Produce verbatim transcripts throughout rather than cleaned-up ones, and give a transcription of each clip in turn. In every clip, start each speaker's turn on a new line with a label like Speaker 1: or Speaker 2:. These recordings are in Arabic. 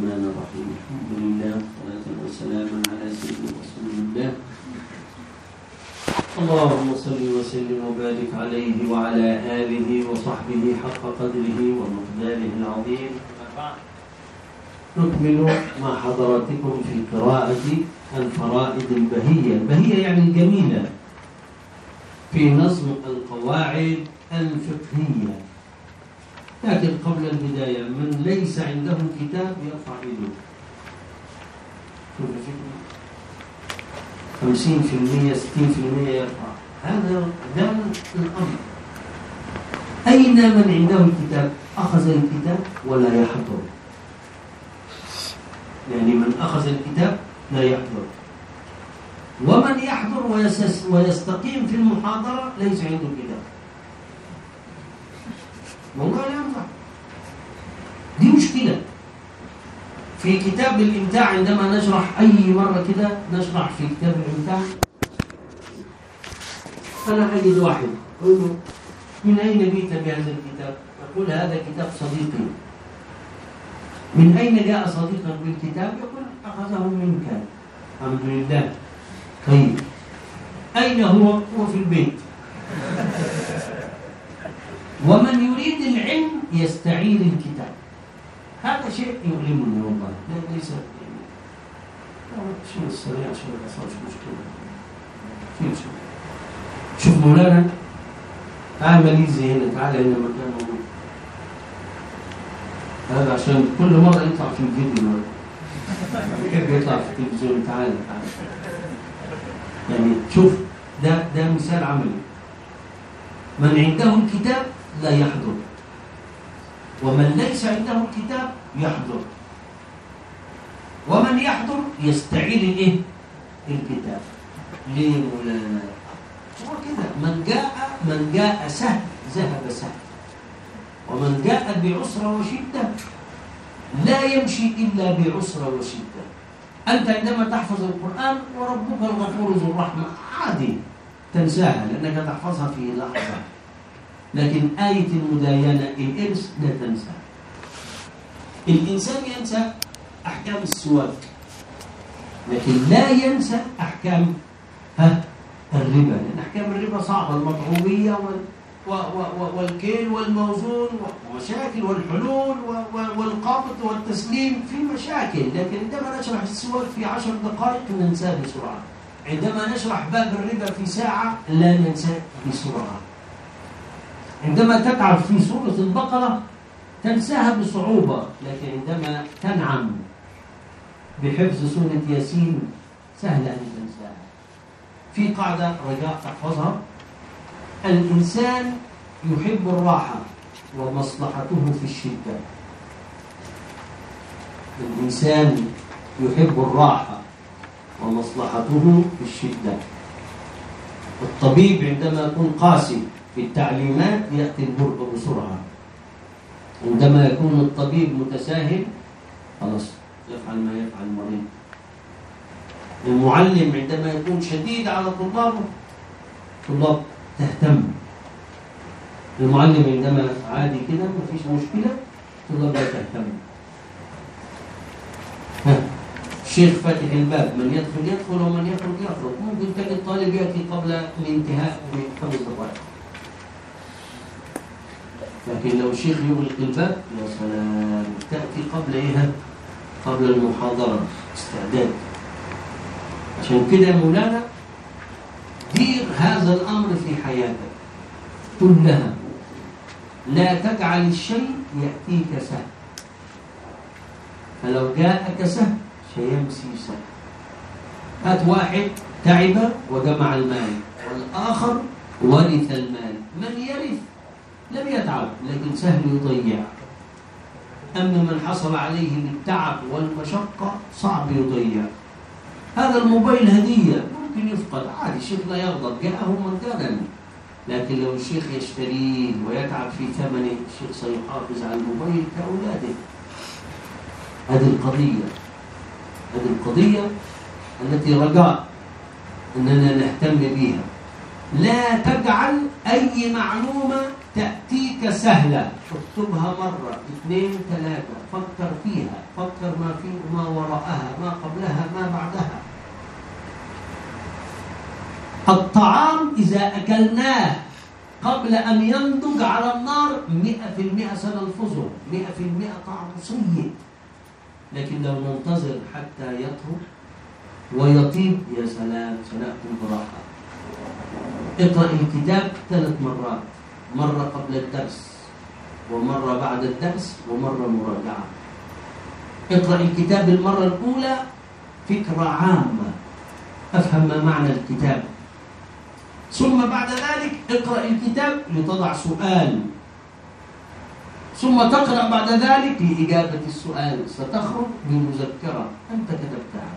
Speaker 1: الرحمن الرحيم. الحمد لله والصلاة والسلام على سيدنا رسول الله. اللهم صل وسلم وبارك عليه وعلى آله وصحبه حق قدره ومقداره العظيم. نكمل مع حضراتكم في قراءة الفرائض البهية. البهية يعني الجميلة في نظم القواعد الفقهية. لكن قبل البداية من ليس عنده كتاب يرفع يده. خمسين في المية ستين في المية يرفع. هذا ده الأمر. أين من عنده الكتاب أخذ الكتاب ولا يحضر؟ يعني من أخذ الكتاب لا يحضر، ومن يحضر ويستقيم في المحاضرة ليس عنده كتاب. والله لا ينفع. دي مشكلة. في كتاب الإمتاع عندما نشرح أي مرة كده نشرح في كتاب الإمتاع، أنا أجد واحد أقول له من أين جئت بهذا الكتاب؟ يقول هذا كتاب صديقي. من أين جاء صديقك بالكتاب؟ يقول أخذه منك. الحمد لله. طيب أين هو؟ هو في البيت. ومن يريد العلم يستعير الكتاب. هذا شيء يؤلمني والله. لا ليس شيء السريع عشان ما يحصلش مشكلة. شوف شوف شوف مولانا تعال ماليزي هنا، تعال هنا مكان موجود. هذا عشان كل مرة يطلع في الفيديو كيف يطلع في التلفزيون. تعال تعال يعني شوف ده ده مثال عملي. من عنده الكتاب لا يحضر، ومن ليس عنده الكتاب يحضر، ومن يحضر يستعير الايه؟ الكتاب. ليه مولانا؟ هو كده. من جاء من جاء سهل ذهب سهل، ومن جاء بعسرة وشدة لا يمشي إلا بعسرة وشدة. أنت عندما تحفظ القرآن وربك الغفور ذو الرحمة عادي تنساها لأنك تحفظها في لحظة، لكن آية المداينة الإرث لا تنسى. الإنسان ينسى أحكام السواك لكن لا ينسى أحكام ها الربا، لأن أحكام الربا صعبة، المطعومية وال والكيل والموزون ومشاكل، والحلول والقبض والتسليم في مشاكل. لكن عندما نشرح السواك في عشر دقائق ننساه بسرعة، عندما نشرح باب الربا في ساعة لا ننساه بسرعة، عندما تتعب في سورة البقرة تنساها بصعوبة، لكن عندما تنعم بحفظ سورة ياسين سهل أن تنساها. في قاعدة رجاء تحفظها: الإنسان يحب الراحة ومصلحته في الشدة. الإنسان يحب الراحة ومصلحته في الشدة. الطبيب عندما يكون قاسي في التعليمات يأتي البرء بسرعة، عندما يكون الطبيب متساهل خلاص يفعل ما يفعل المريض. المعلم عندما يكون شديد على طلابه طلاب تهتم. المعلم عندما عادي كده ما فيش مشكلة طلاب لا تهتم. الشيخ فاتح الباب، من يدخل يدخل ومن يخرج يخرج. ممكن تجد الطالب يأتي قبل الانتهاء بخمس دقائق، لكن لو الشيخ يغلق الباب يا سلام تأتي قبل إيه؟ قبل المحاضرة استعداد. عشان كده يا مولانا دير هذا الأمر في حياتك كلها. لا تجعل الشيء يأتيك سهل، فلو جاءك سهل سيمسي سهل. هات واحد تعب وجمع المال والآخر ورث المال. من يرث لم يتعب لكن سهل يضيع، أما من حصل عليه بالتعب والمشقة صعب يضيع. هذا الموبايل هدية ممكن يفقد عادي، الشيخ لا يغضب، جاءه مجانا، لكن لو الشيخ يشتريه ويتعب في ثمنه الشيخ سيحافظ على الموبايل كأولاده. هذه القضية هذه القضية التي رجاء أننا نهتم بها. لا تجعل أي معلومة تأتيك سهلة، اكتبها مرة اثنين ثلاثة، فكر فيها فكر ما فيه وما وراءها، ما قبلها ما بعدها. الطعام إذا أكلناه قبل أن ينضج على النار مئة في المئة سنلفظه، مئة في المئة طعمه سيء. لكن لو ننتظر حتى يطهو ويطيب يا سلام، سنأكل براحة. اقرأ الكتاب ثلاث مرات، مرة قبل الدرس ومرة بعد الدرس ومرة مراجعة. اقرأ الكتاب المرة الأولى فكرة عامة، أفهم ما معنى الكتاب، ثم بعد ذلك اقرأ الكتاب لتضع سؤال، ثم تقرأ بعد ذلك لإجابة السؤال، ستخرج بمذكرة أنت كتبتها.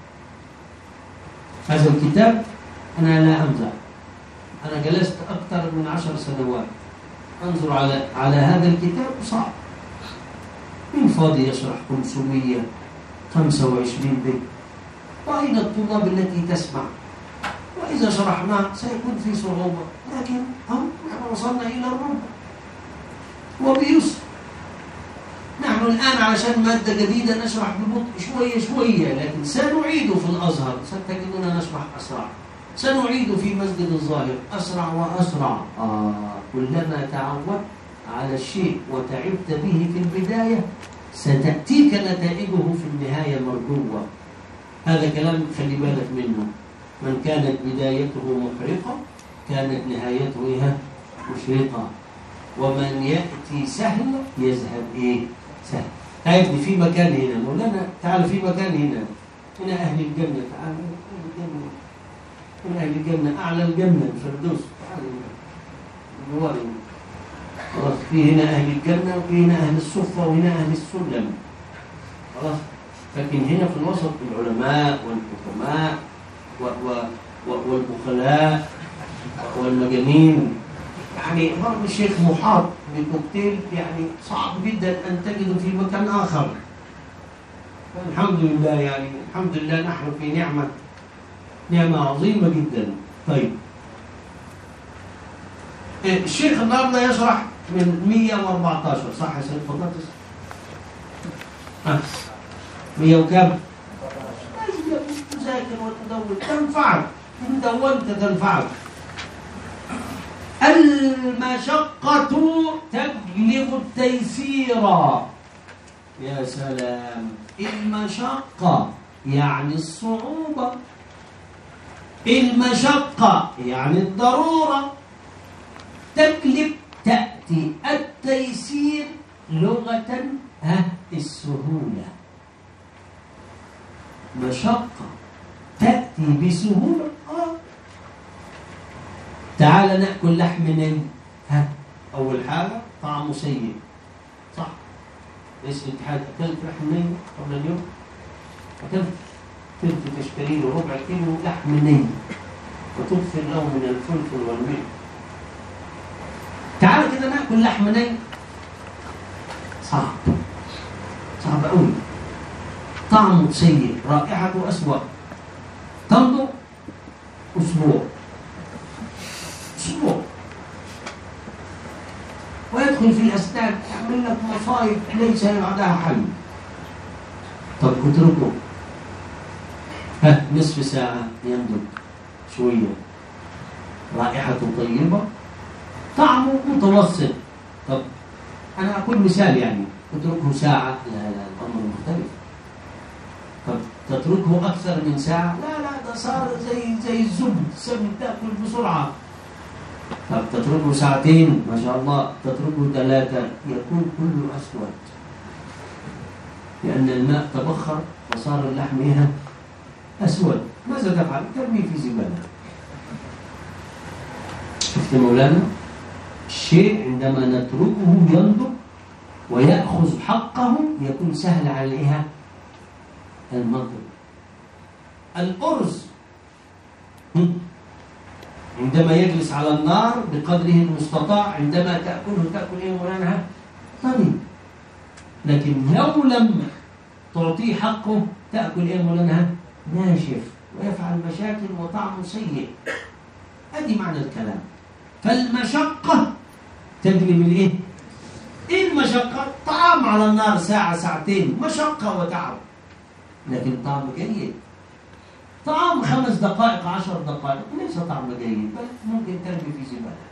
Speaker 1: هذا الكتاب أنا لا أمزح، أنا جلست أكثر من عشر سنوات أنظر على على هذا الكتاب، صعب. من فاضي يشرح خمسمئة وخمسة وعشرين بيت، وأين الطلاب التي تسمع؟ وإذا شرحناه سيكون في صعوبة، لكن هم نحن وصلنا إلى الربع وبيسر. نحن الآن علشان مادة جديدة نشرح ببطء شوية شوية، لكن سنعيد في الأزهر، ستجدنا نشرح أسرع، سنعيد في مسجد الظاهر أسرع وأسرع. آه كلما تعودت على الشيء وتعبت به في البداية ستأتيك نتائجه في النهاية مرجوة. هذا كلام خلي بالك منه. من كانت بدايته محرقة كانت نهايته إيه؟ مشرقة. ومن يأتي سهل يذهب إيه؟ سهل. تعبني في مكان هنا مولانا، تعال في مكان هنا، هنا أهل الجنة، تعال أهل الجنة، هنا أهل الجنة، أعلى الجنة الفردوس، تعال هنا خلاص. في هنا أهل الجنة وفي هنا أهل الصفة وهنا أهل السلم، خلاص. لكن هنا في الوسط العلماء والحكماء والبخلاء والمجانين. يعني ضرب الشيخ محاط بكوكتيل يعني صعب جدا أن تجده في مكان آخر. الحمد لله، يعني الحمد لله نحن في نعمة نعمة عظيمة جدا. طيب الشيخ النهارده يشرح من مئة وأربعة عشر، صح يا سيد فضاتس؟ ها مئة وكم؟ تذاكر وتدون تنفعك، إن دونت تنفعك. المشقة تجلب التيسير. يا سلام، المشقة يعني الصعوبة، المشقة يعني الضرورة، تجلب تأتي التيسير لغة ها السهولة. مشقة تأتي بسهولة. آه. تعال نأكل لحم ني، ها أول حاجة طعمه سيء، صح؟ ليش الاتحاد أكلت لحم ني قبل اليوم؟ أكلت تلت تشتري له ربع كيلو لحم ني وتكثر له من الفلفل والملح. تعال كده نأكل لحم ني، صعب صعب قوي، طعمه سيء، رائحته أسوأ، تنضج أسبوع أسبوع ويدخل في الأسنان، يعمل لك مصايب ليس بعدها حل. طب اتركه ها نصف ساعة ينضج شوية، رائحته طيبة، طعمه متوسط. طب أنا أقول مثال، يعني اتركه ساعة، لا لا الأمر مختلف. طب تتركه أكثر من ساعة، لا لا ده صار زي زي الزبد، السبن تأكل بسرعة. طب تتركه ساعتين، ما شاء الله، تتركه ثلاثة، يكون كله أسود، لأن الماء تبخر وصار اللحم هنا أسود. ماذا تفعل؟ ترميه في زبالة. شفت مولانا؟ الشيء عندما نتركه ينضج ويأخذ حقه يكون سهل عليها المضغ. الأرز عندما يجلس على النار بقدره المستطاع، عندما تأكله تأكل إيه مولانا؟ طري. لكن لو لم تعطيه حقه تأكل إيه مولانا؟ ناشف ويفعل مشاكل وطعمه سيء. هذه معنى الكلام. فالمشقة تجلب الإيه؟ إيه المشقة؟ طعام على النار ساعة ساعتين مشقة وتعب، لكن طعم جيد. طعام خمس دقائق عشر دقائق ليس طعم جيد، بل ممكن ترمي في زبالة.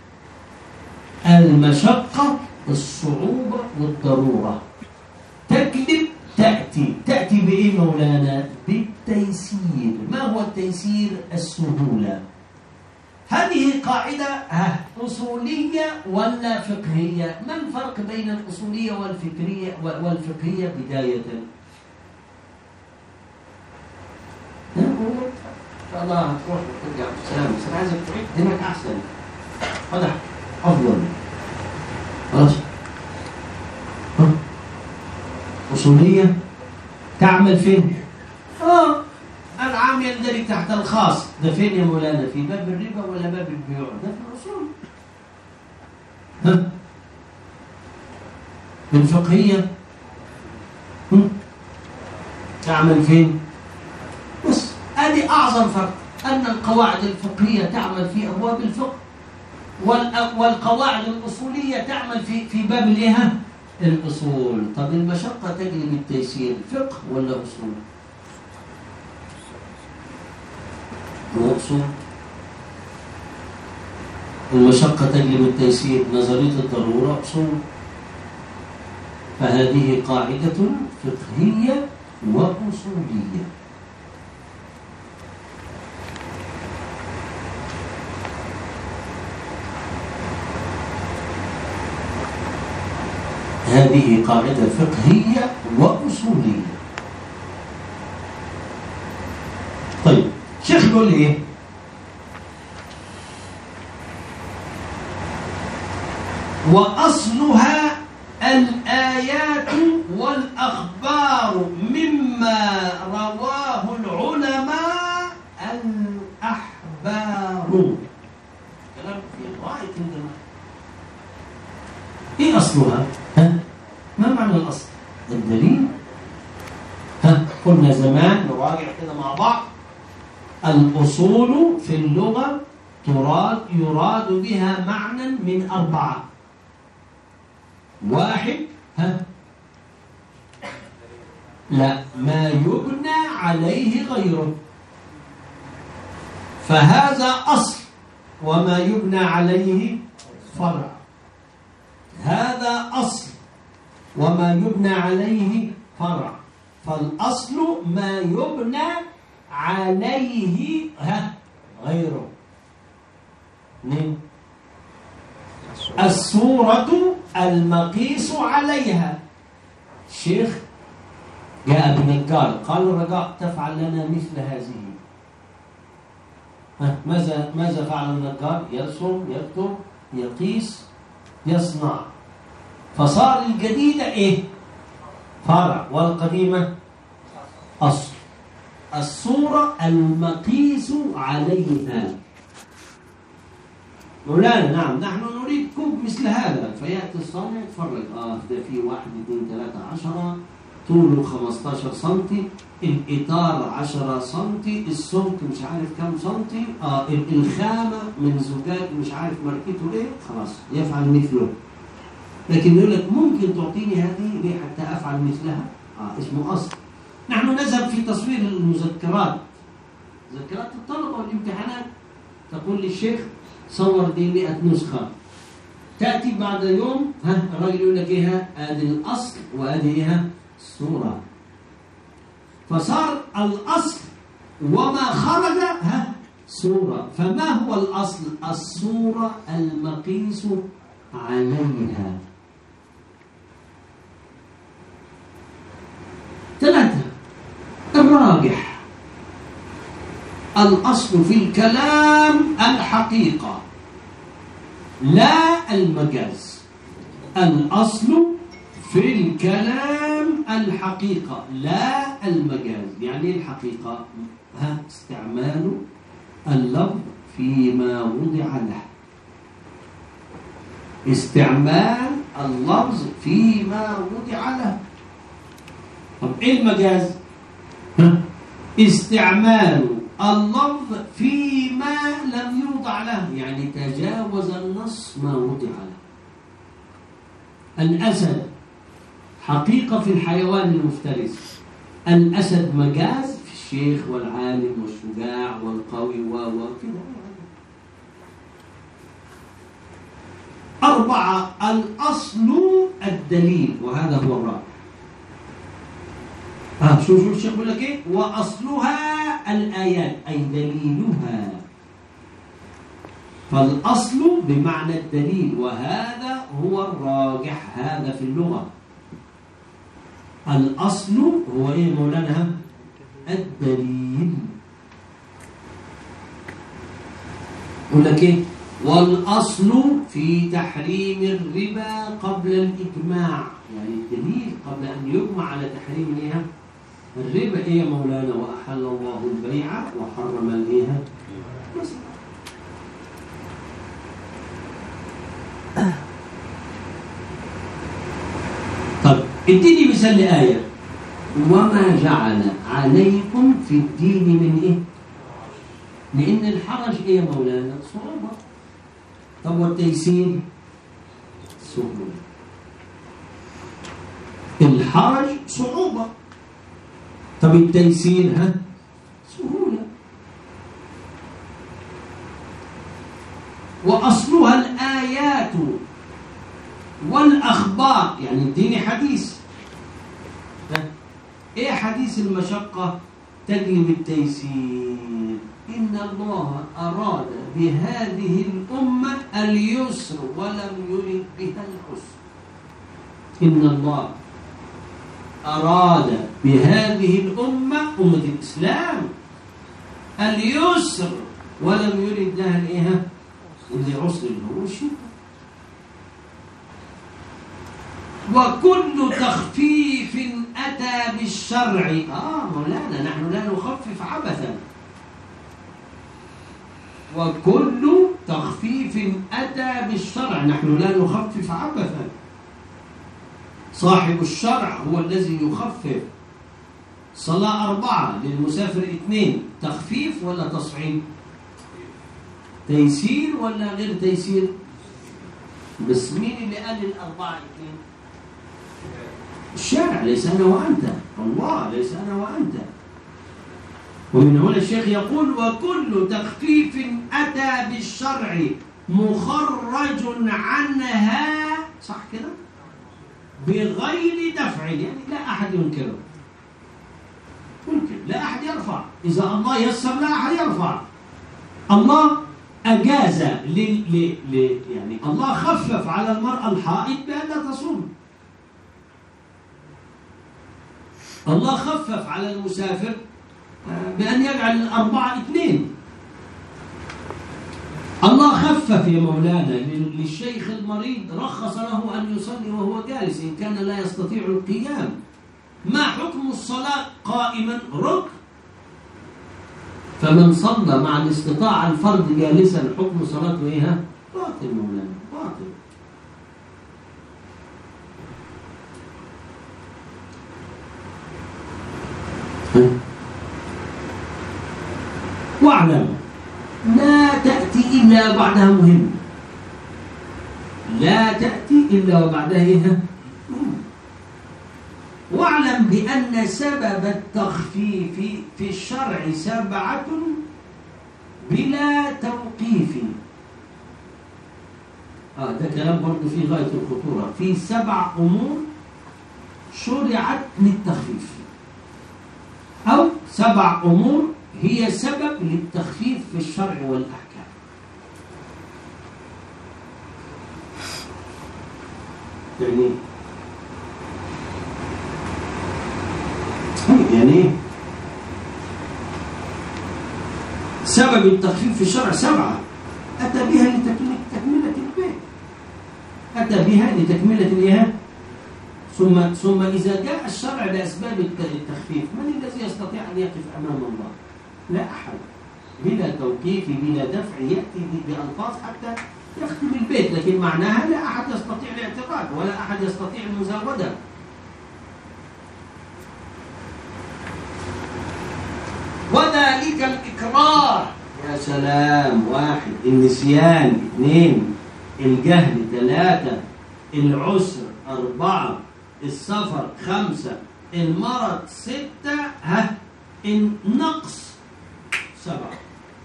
Speaker 1: المشقة الصعوبة والضرورة تكذب تأتي تأتي بإيه مولانا؟ بالتيسير. ما هو التيسير؟ السهولة. هذه قاعدة أصولية ولا فقهية؟ ما الفرق بين الأصولية والفكرية والفقهية بداية؟ إن شاء الله هتروح وترجع بالسلامة، بس أنا عايزك تعيد هناك أحسن، هذا أفضل. خلاص؟ أصولية تعمل فين؟ آه العام يندرج تحت الخاص. ده فين يا مولانا؟ في باب الربا ولا باب البيوع؟ ده في الأصول. ها؟ الفقهية تعمل فين؟ بس هذه أعظم فرق، أن القواعد الفقهية تعمل في أبواب الفقه، والقواعد الأصولية تعمل في في باب الإيه؟ الأصول. طب المشقة تجلب التيسير، فقه ولا أصول؟ أصول. المشقة تجلب التيسير، نظرية الضرورة أصول. فهذه قاعدة فقهية وأصولية. هذه قاعدة فقهية وأصولية. طيب شيخ يقول إيه؟ وأصلها الآيات والأخبار مما رواه العلماء الأحبار. كلام في غاية الجمال. إيه أصلها؟ ها؟ ما معنى الأصل؟ الدليل. ها؟ قلنا زمان نراجع كده مع بعض. الأصول في اللغة تراد يراد بها معنى من أربعة. واحد، ها؟ لا، ما يبنى عليه غيره، فهذا أصل، وما يبنى عليه فرع. هذا أصل وما يبنى عليه فرع. فالأصل ما يبنى عليه ها غيره. نعم. الصورة المقيس عليها. الشيخ جاء بنجار قال الرجاء تفعل لنا مثل هذه. ها ماذا ماذا فعل النجار؟ يرسم، يكتب، يقيس، يصنع. فصار الجديدة إيه؟ فرع، والقديمة أصل. الصورة المقيس عليها. مولانا نعم، نحن نريد كوب مثل هذا، فيأتي الصانع يتفرج، آه ده في واحد اثنين ثلاثة عشرة، طوله خمسة عشر سنتي، الإطار عشرة سنتي، السمك مش عارف كم سنتي، آه الخامة من زجاج مش عارف ماركته إيه، خلاص يفعل مثله. لكن يقول لك ممكن تعطيني هذه ليه حتى أفعل مثلها؟ آه اسمه أصل. نحن نذهب في تصوير المذكرات، مذكرات الطلبة والامتحانات، تقول للشيخ صور دي مئة نسخة، تأتي بعد يوم ها الراجل يقول لك إيه؟ هذه الأصل وهذه إيه؟ الصورة. فصار الأصل وما خرج ها صورة. فما هو الأصل؟ الصورة المقيس عليها. ثلاثة. الراجح. الأصل في الكلام الحقيقة لا المجاز. الأصل في الكلام الحقيقة لا المجاز. يعني الحقيقة ها استعمال اللفظ فيما وضع له. استعمال اللفظ فيما وضع له. طب ايه المجاز؟ ها؟ استعمال اللفظ فيما لم يوضع له، يعني تجاوز النص ما وضع له. الأسد حقيقة في الحيوان المفترس، الأسد مجاز في الشيخ والعالم والشجاع والقوي وكذا. أربعة، الأصل الدليل، وهذا هو الرابع. آه شو شو الشيخ بيقول لك إيه؟ وأصلها الآيات، أي دليلها. فالأصل بمعنى الدليل، وهذا هو الراجح هذا في اللغة. الأصل هو إيه مولانا؟ الدليل. يقول لك إيه؟ والأصل في تحريم الربا قبل الإجماع، يعني الدليل قبل أن يجمع على تحريم إيه؟ الربا. إيه يا مولانا؟ وأحل الله البيع وحرم الإيه؟ بس. طب اديني مثال لآية. وما جعل عليكم في الدين من إيه؟ لأن الحرج إيه يا مولانا؟ صعوبة. طب والتيسير؟ سهولة. الحرج صعوبة، طب التيسير ها؟ سهولة. وأصلها الآيات والأخبار، يعني اديني حديث. إيه حديث المشقة تجلب التيسير؟ إن الله أراد بهذه الأمة اليسر ولم يرد بها العسر. إن الله أراد بهذه الأمة، أمة الإسلام، اليسر ولم يرد لها الإيه؟ العسر اللي هو الشدة. وكل تخفيف أتى بالشرع. آه مولانا نحن لا نخفف عبثا. وكل تخفيف أتى بالشرع، نحن لا نخفف عبثا. صاحب الشرع هو الذي يخفف. صلاة أربعة للمسافر اثنين، تخفيف ولا تصعيد؟ تيسير ولا غير تيسير؟ بس مين اللي قال الأربعة اثنين؟ الشارع، ليس أنا وأنت. الله، ليس أنا وأنت. ومن هنا الشيخ يقول وكل تخفيف أتى بالشرع مخرج عنها، صح كده؟ بغير دفع، يعني لا أحد ينكره. ممكن لا أحد يرفع، إذا الله يسر لا أحد يرفع. الله أجاز ل... ل... ل... يعني الله خفف على المرأة الحائض بأن لا تصوم. الله خفف على المسافر بأن يجعل الأربعة اثنين. الله خفف يا مولانا للشيخ المريض، رخص له أن يصلي وهو جالس إن كان لا يستطيع القيام. ما حكم الصلاة قائما؟ ركن. فمن صلى مع الاستطاعة الفرد جالسا حكم صلاته إيه؟ باطل مولانا، باطل. واعلم لا تأتي إلا بعدها مهم، لا تأتي إلا وبعدها إيه؟ واعلم بأن سبب التخفيف في الشرع سبعة بلا توقيف. آه ده كلام برضه في غاية الخطورة. في سبع أمور شرعت للتخفيف، أو سبع أمور هي سبب للتخفيف في الشرع والأحكام. يعني يعني سبب التخفيف في الشرع سبعة أتى بها لتكملة البيت، أتى بها لتكملة الإيه؟ ثم ثم إذا جاء الشرع لأسباب التخفيف، من الذي يستطيع أن يقف أمام الله؟ لا أحد. بلا توقيف بلا دفع يأتي بألفاظ حتى يختم البيت، لكن معناها لا أحد يستطيع الاعتراض ولا أحد يستطيع المزاودة. وذلك الإكراه، يا سلام، واحد. النسيان اثنين، الجهل ثلاثة، العسر أربعة، السفر خمسة، المرض ستة، ها النقص سبعة.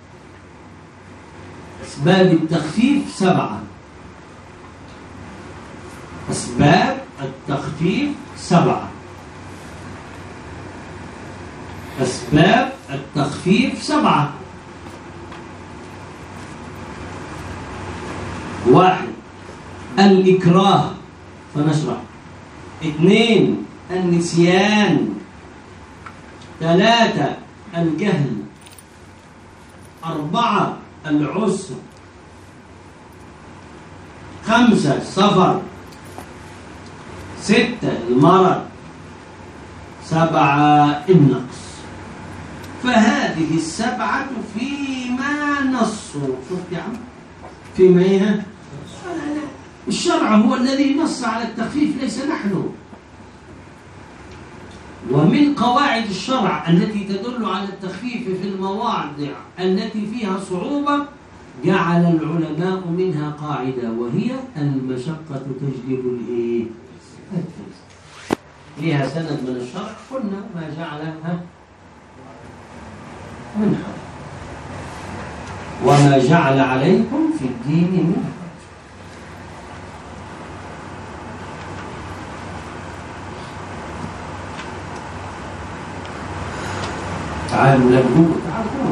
Speaker 1: أسباب التخفيف سبعة. أسباب التخفيف سبعة. أسباب التخفيف سبعة. واحد الإكراه فنشرح. اثنين النسيان. ثلاثة الجهل. أربعة العسر. خمسة سفر. ستة المرض. سبعة النقص. فهذه السبعة فيما نصوا. شفت يا عم؟ فيما ايه؟ الشرع هو الذي نص على التخفيف ليس نحن. ومن قواعد الشرع التي تدل على التخفيف في المواضع التي فيها صعوبة جعل العلماء منها قاعدة، وهي المشقة تجلب الايه؟ التيسير. ليها سند من الشرع قلنا ما جعلها من حرج وما جعل عليكم في الدين من حرج. تعالوا لنقول تعالوا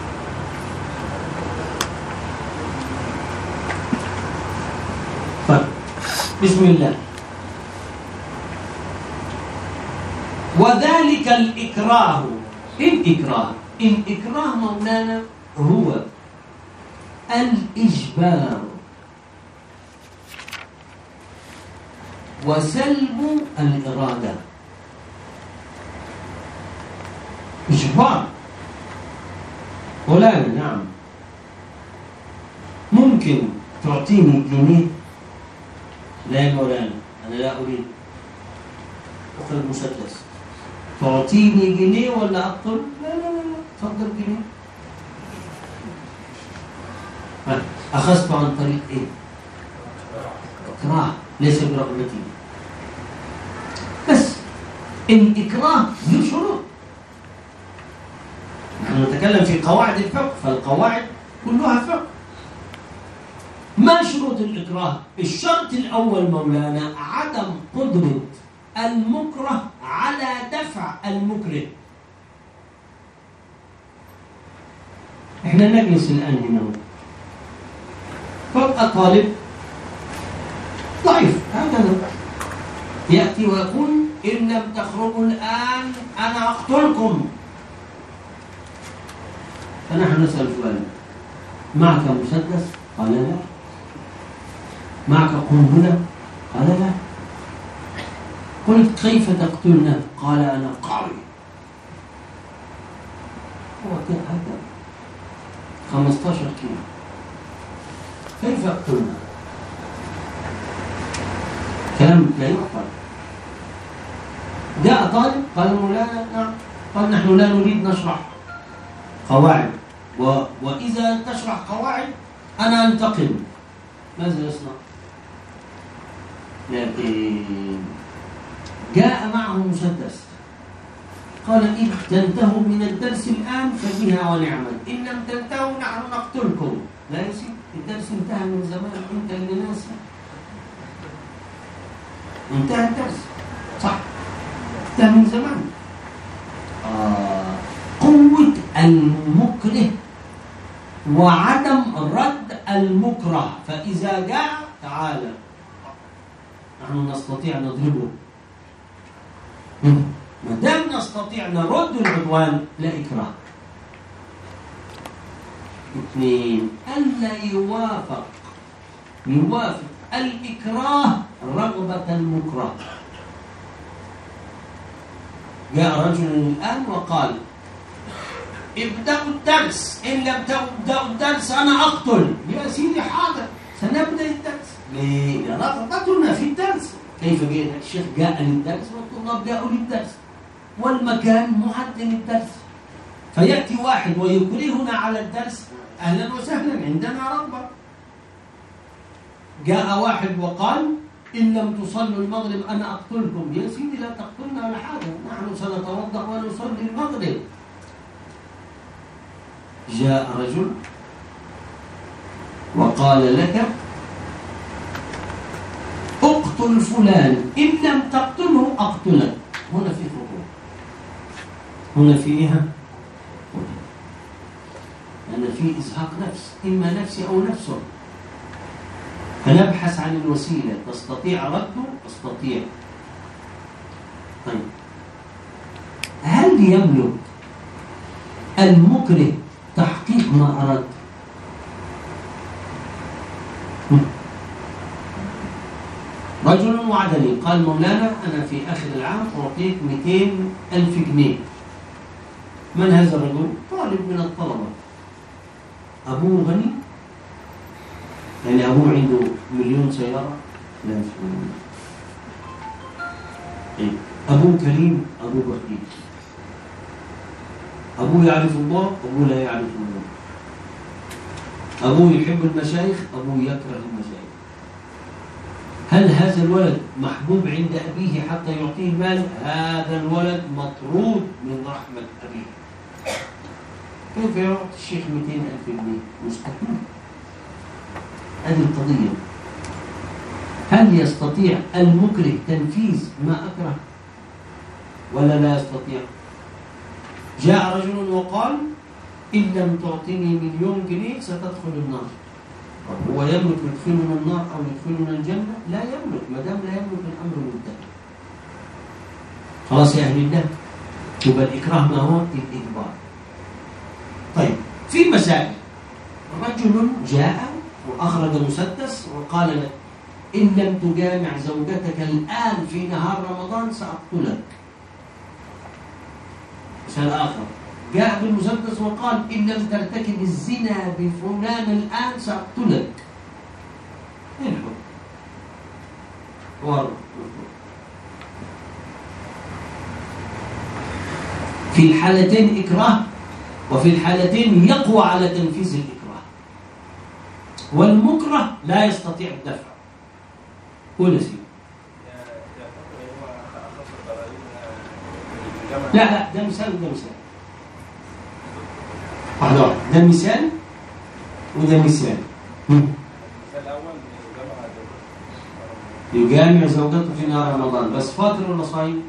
Speaker 1: طيب بسم الله. وذلك الإكراه. الإكراه الإكراه مولانا هو الإجبار وسلب الإرادة. إجبار مولانا نعم ممكن تعطيني جنيه؟ لا يا مولانا أنا لا أريد. أخذ المسدس. تعطيني جنيه ولا أقتل؟ لا لا لا تفضل جنيه. أخذت عن طريق إيه؟ إكراه ليس برغبتي. بس الإكراه له شروط. نحن نتكلم في قواعد الفقه، فالقواعد كلها فقه. ما شروط الإكراه؟ الشرط الأول مولانا عدم قدرة المكره على دفع المكره. احنا نجلس الآن هنا فبقى طالب ضعيف هكذا يأتي ويقول إن لم تخرجوا الآن أنا أقتلكم. فنحن نسأل سؤالا: معك مسدس؟ قال لا. معك قنبلة؟ قال لا. قلت كيف تقتلنا؟ قال أنا قوي. هو كده هكذا خمسة عشر كيلو، كيف أقتلنا؟ كلام لا يقبل. جاء طالب قال مولانا نعم. قال نحن لا نريد نشرح قواعد، و... وإذا تشرح قواعد أنا أنتقم. ماذا يصنع؟ لكن جاء معه مسدس قال إن تنتهوا من الدرس الآن فبها ونعمت، إن لم تنتهوا نحن نقتلكم. لا يا سيدي الدرس انتهى من زمان، أنت اللي ناسي. انتهى الدرس صح، انتهى من زمان. آه. قوة المكره وعدم رد المكره. فإذا جاء تعالى نحن نستطيع نضربه، ما دام نستطيع نرد العدوان لا إكراه. اثنين ألا يوافق يوافق الإكراه رغبة المكره. جاء رجل الآن وقال ابدأوا الدرس، إن لم تبدأوا الدرس أنا أقتل. يا سيدي حاضر سنبدأ الدرس. ليه؟ رغبتنا في الدرس. كيف جاء الشيخ جاء للدرس والطلاب جاءوا للدرس والمكان معد للدرس. فيأتي واحد ويكرهنا على الدرس، أهلا وسهلا عندنا رغبة. جاء واحد وقال إن لم تصلوا المغرب أنا أقتلكم. يا سيدي لا تقتلنا ولا حاجة، نحن سنتوضأ ونصلي المغرب. جاء رجل وقال لك اقتل فلان، إن لم تقتله أقتلك. هنا في خطوة، هنا فيها لأن في إزهاق نفس، إما نفسي أو نفسه، فنبحث عن الوسيلة. تستطيع رده؟ أستطيع. طيب هل يملك المكره تحقيق ما أراد؟ رجل وعدني قال مولانا أنا في آخر العام أعطيك مئتين ألف جنيه. من هذا الرجل؟ طالب من الطلبة، أبوه غني، يعني أبوه عنده مليون سيارة، لا مش مليون. طيب أبوه كريم، أبوه بخيل. أبوه يعرف الله، أبوه لا يعرف الله. أبوه يحب المشايخ، أبوه يكره المشايخ. هل هذا الولد محبوب عند أبيه حتى يعطيه المال؟ هذا الولد مطرود من رحمة أبيه. كيف يعطي الشيخ مئتين ألف جنيه؟ مستحيل. هذه القضية. هل يستطيع المكره تنفيذ ما أكره ولا لا يستطيع؟ جاء رجل وقال إن لم تعطيني مليون جنيه ستدخل النار. هو يملك يدخلنا النار أو يدخلنا الجنة؟ لا يملك. ما دام لا يملك الأمر منتهي. خلاص يا أهل الله، يبقى الإكراه ما هو؟ الإجبار. طيب في مسائل، رجل جاء وأخرج مسدس وقال لك إن لم تجامع زوجتك الآن في نهار رمضان سأقتلك. مثال آخر جاء بالمسدس وقال إن لم ترتكب الزنا بفلان الآن سأقتلك. إيه الحكم؟ واضح. في الحالتين إكراه، وفي الحالتين يقوى على تنفيذ الإكراه، والمكره لا يستطيع الدفع. قول سيدي. لا لا ده مثال وده مثال. واحدة واحدة. ده مثال وده مثال. المثال الأول يجامع زوجته في نهار رمضان، بس فاطر ولا صايم؟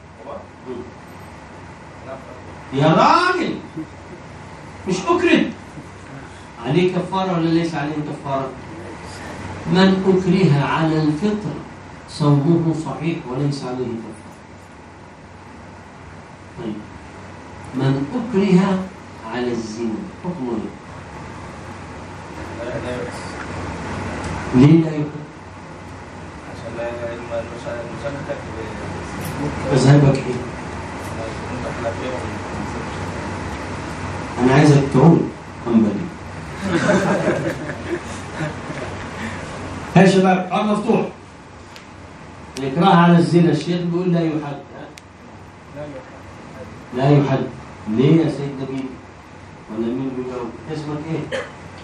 Speaker 1: يا راجل مش أكره. عليه كفارة ولا ليس عليه كفارة؟ من أكره على الفطر صومه صحيح وليس عليه كفارة. طيب من أكره على الزنا حكمه ليه لا يكره؟
Speaker 2: عشان لا المشاهدة
Speaker 1: مذهبك ايه؟ انا عايزك تعود حنبلي. يا شباب عم مفتوح. الإكراه على الزنا الشيخ بيقول لا يحد. لا يحد. ليه يا سيد نبيل؟ ولا مين بيجاوب؟ اسمك ايه؟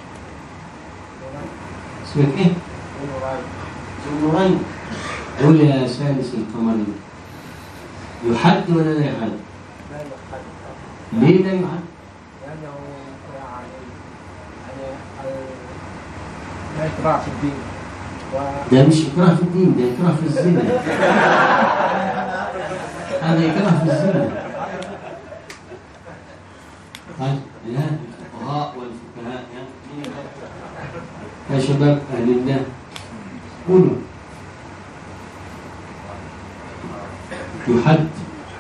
Speaker 1: اسمك ايه؟ اسم نورين. قول يا سالس القمري، يحد ولا لا يحد؟
Speaker 3: لا يحد.
Speaker 1: ليه لا يحد؟
Speaker 3: لأنه لا إكراه في الدين. و...
Speaker 1: ده مش إكراه في الدين، ده إكراه في الزنا. هذا إكراه في الزنا. طيب لا الفقهاء والفقهاء يا شباب أهل الله قولوا يحد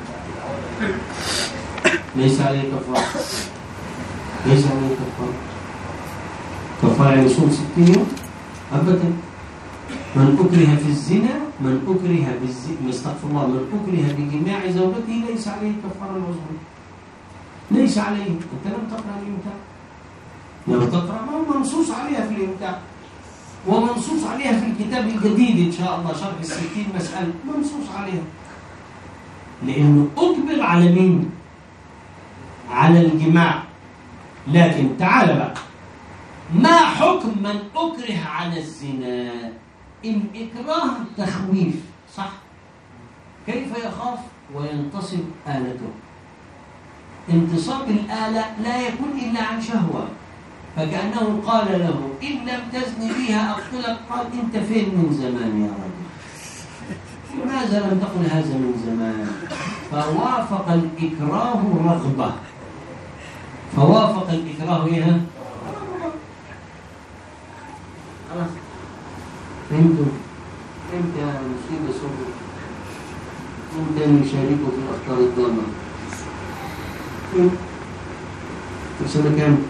Speaker 1: ليس عليه كفارة. ليس عليه كفارة. كفارة يعني يصوم ستين يوم أبدا. من أكره في الزنا، من أكره بالزنا، استغفر الله، من أكره بجماع زوجته ليس عليه كفارة العظمى. ليس عليه. أنت لم تقرأ الإمتاع. لم تقرأ ما هو منصوص عليها في الإمتاع، ومنصوص عليها في الكتاب الجديد إن شاء الله شرح الستين مسألة منصوص عليها، لأنه أجبر على مين؟ على الجماع. لكن تعال بقى، ما حكم من أكره على الزنا؟ الإكراه تخويف، صح؟ كيف يخاف وينتصب آلته؟ انتصاب الآلة لا يكون إلا عن شهوة، فكأنه قال له إن لم تزن بها أقتلك. قال أنت فين من زمان يا رجل؟ لماذا لم تقل هذا من زمان؟ فوافق الإكراه رغبة، فوافق الإكراه إيه؟ خلاص فهمتوا؟ فهمت يا مصيبة صبر. ممكن يشاركوا في الأخطار الضامة. في سنة كام؟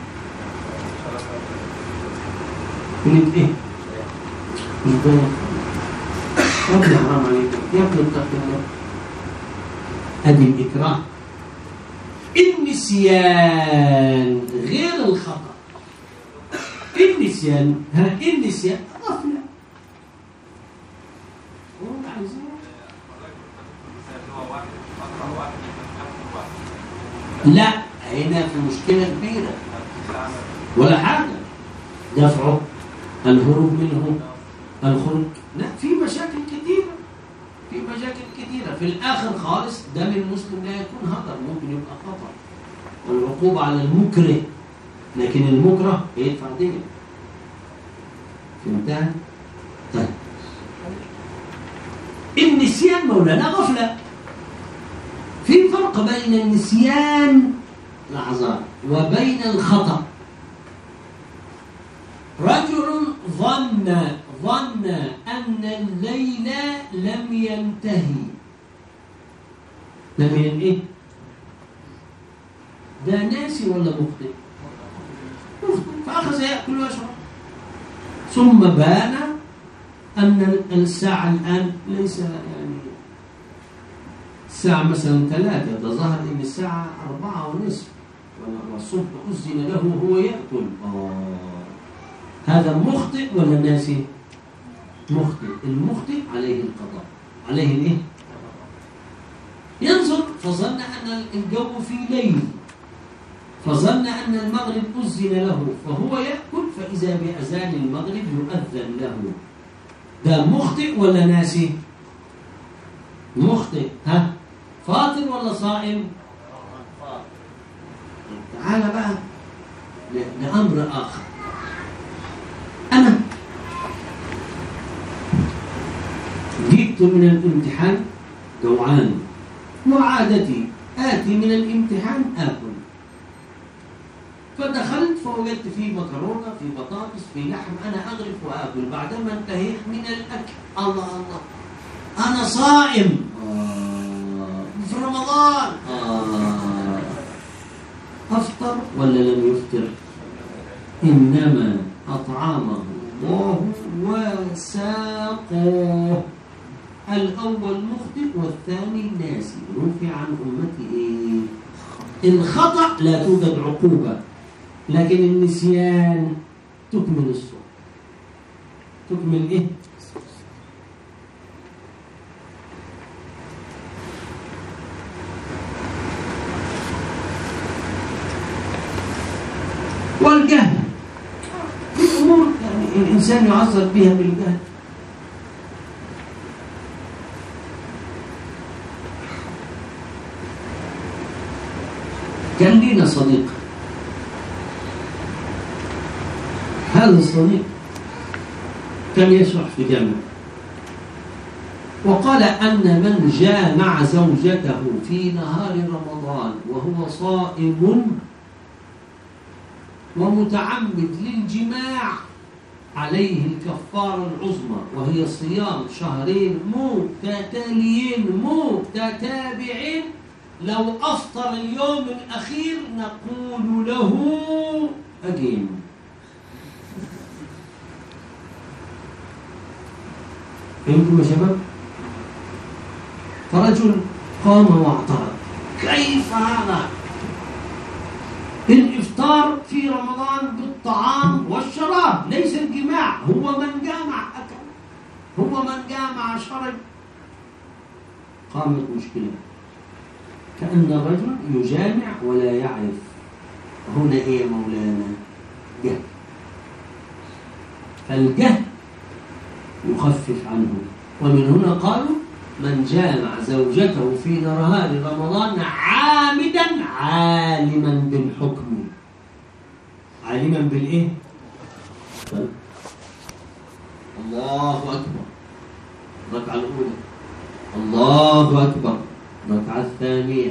Speaker 1: كنت إيه؟ كنت إيه؟ ربي حرام عليكم يا ابن اتق الله. هذه الإكراه. النسيان غير الخطأ. النسيان ها النسيان غفلة. لا هنا في مشكلة كبيرة ولا حاجة. دفعه، الهروب منه، الخروج، لا في مشاكل كثيرة، في مشاكل كثيرة. في الآخر خالص دم المسلم لا يكون هدر، ممكن يبقى خطأ، والعقوبة على المكره، لكن المكره يدفع دين. فهمتها؟ طيب النسيان مولانا غفلة. في فرق بين النسيان الأعذار وبين الخطأ. رجل ظن ظن أن الليل لم ينتهي. لم ينتهي ده ناسي ولا مخطئ؟ مخطئ، فأخذ يأكل ويشرب، ثم بان أن الساعة الآن ليس يعني الساعة مثلا ثلاثة، ده ظهر إن الساعة أربعة ونصف والصبح أذن له وهو يأكل. آه. هذا مخطئ ولا ناسي؟ مخطئ. المخطئ عليه القضاء، عليه الايه؟ ينظر فظن أن الجو في ليل، فظن أن المغرب أذن له فهو يأكل، فإذا بأذان المغرب يؤذن له. ده مخطئ ولا ناسي؟ مخطئ. ها فاطر ولا صائم؟ تعال بقى لأمر آخر. أنا جئت من الامتحان جوعان، وعادتي آتي من الامتحان آكل، فدخلت فوجدت فيه مكرونة، في بطاطس، في لحم، أنا أغرف وآكل. بعدما انتهيت من الأكل الله الله أنا صائم. آه. في رمضان. آه. أفطر ولا لم يفطر؟ إنما أطعمه الله وساقه. الأول مخطئ والثاني ناسي. رفع عن أمتي إيه؟ الخطأ لا توجد عقوبة، لكن النسيان تكمل الصوم. تكمل إيه؟ والجهل في أمور يعني الإنسان يعذر بها بالجهل. كان لنا صديق، هذا الصديق كان يشرح في جامعة، وقال أن من جامع زوجته في نهار رمضان وهو صائم ومتعمد للجماع عليه الكفارة العظمى، وهي صيام شهرين متتاليين متتابعين. لو أفطر اليوم الأخير نقول له أجين. فهمتم يا شباب؟ فرجل قام واعترض، كيف هذا؟ الإفطار في رمضان بالطعام والشراب ليس الجماع. هو من جامع أكل، هو من جامع شرب. قامت مشكلة، كأن الرجل يجامع ولا يعرف. هنا إيه يا مولانا؟ جهل. فالجهل يخفف عنه. ومن هنا قالوا من جامع زوجته في نهار رمضان عامدا عالما بالحكم. عالما بالإيه؟ طيب. الله أكبر الركعة الأولى، الله أكبر الركعة الثانية،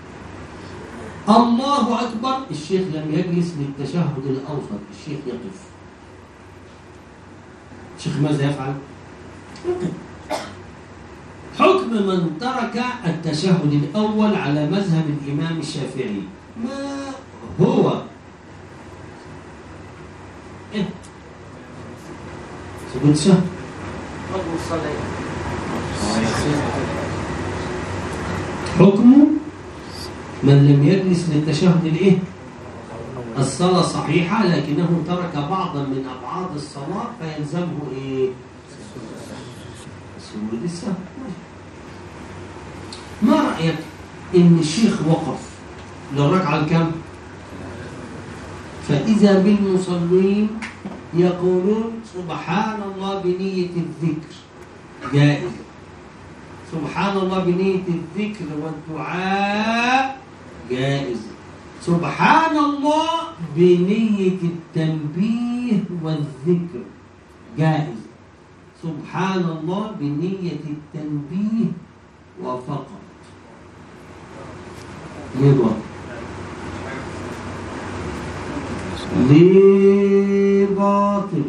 Speaker 1: الله أكبر. الشيخ لم يجلس للتشهد الأوسط، الشيخ يقف. الشيخ ماذا يفعل؟ يقف. حكم من ترك التشهد الأول على مذهب الإمام الشافعي ما هو؟ إيه؟ سجود الشهر حكم من لم يجلس للتشهد الايه؟ الصلاة صحيحة لكنه ترك بعضا من أبعاد الصلاة فيلزمه ايه؟ سجود السهو. ما رأيك إن الشيخ وقف للركعة الكم؟ فإذا بالمصلين يقولون سبحان الله بنية الذكر جائز، سبحان الله بنية الذكر والدعاء جائز، سبحان الله بنية التنبيه والذكر جائز، سبحان الله بنية التنبيه وفقط. ليه بقى؟ ليه باطل؟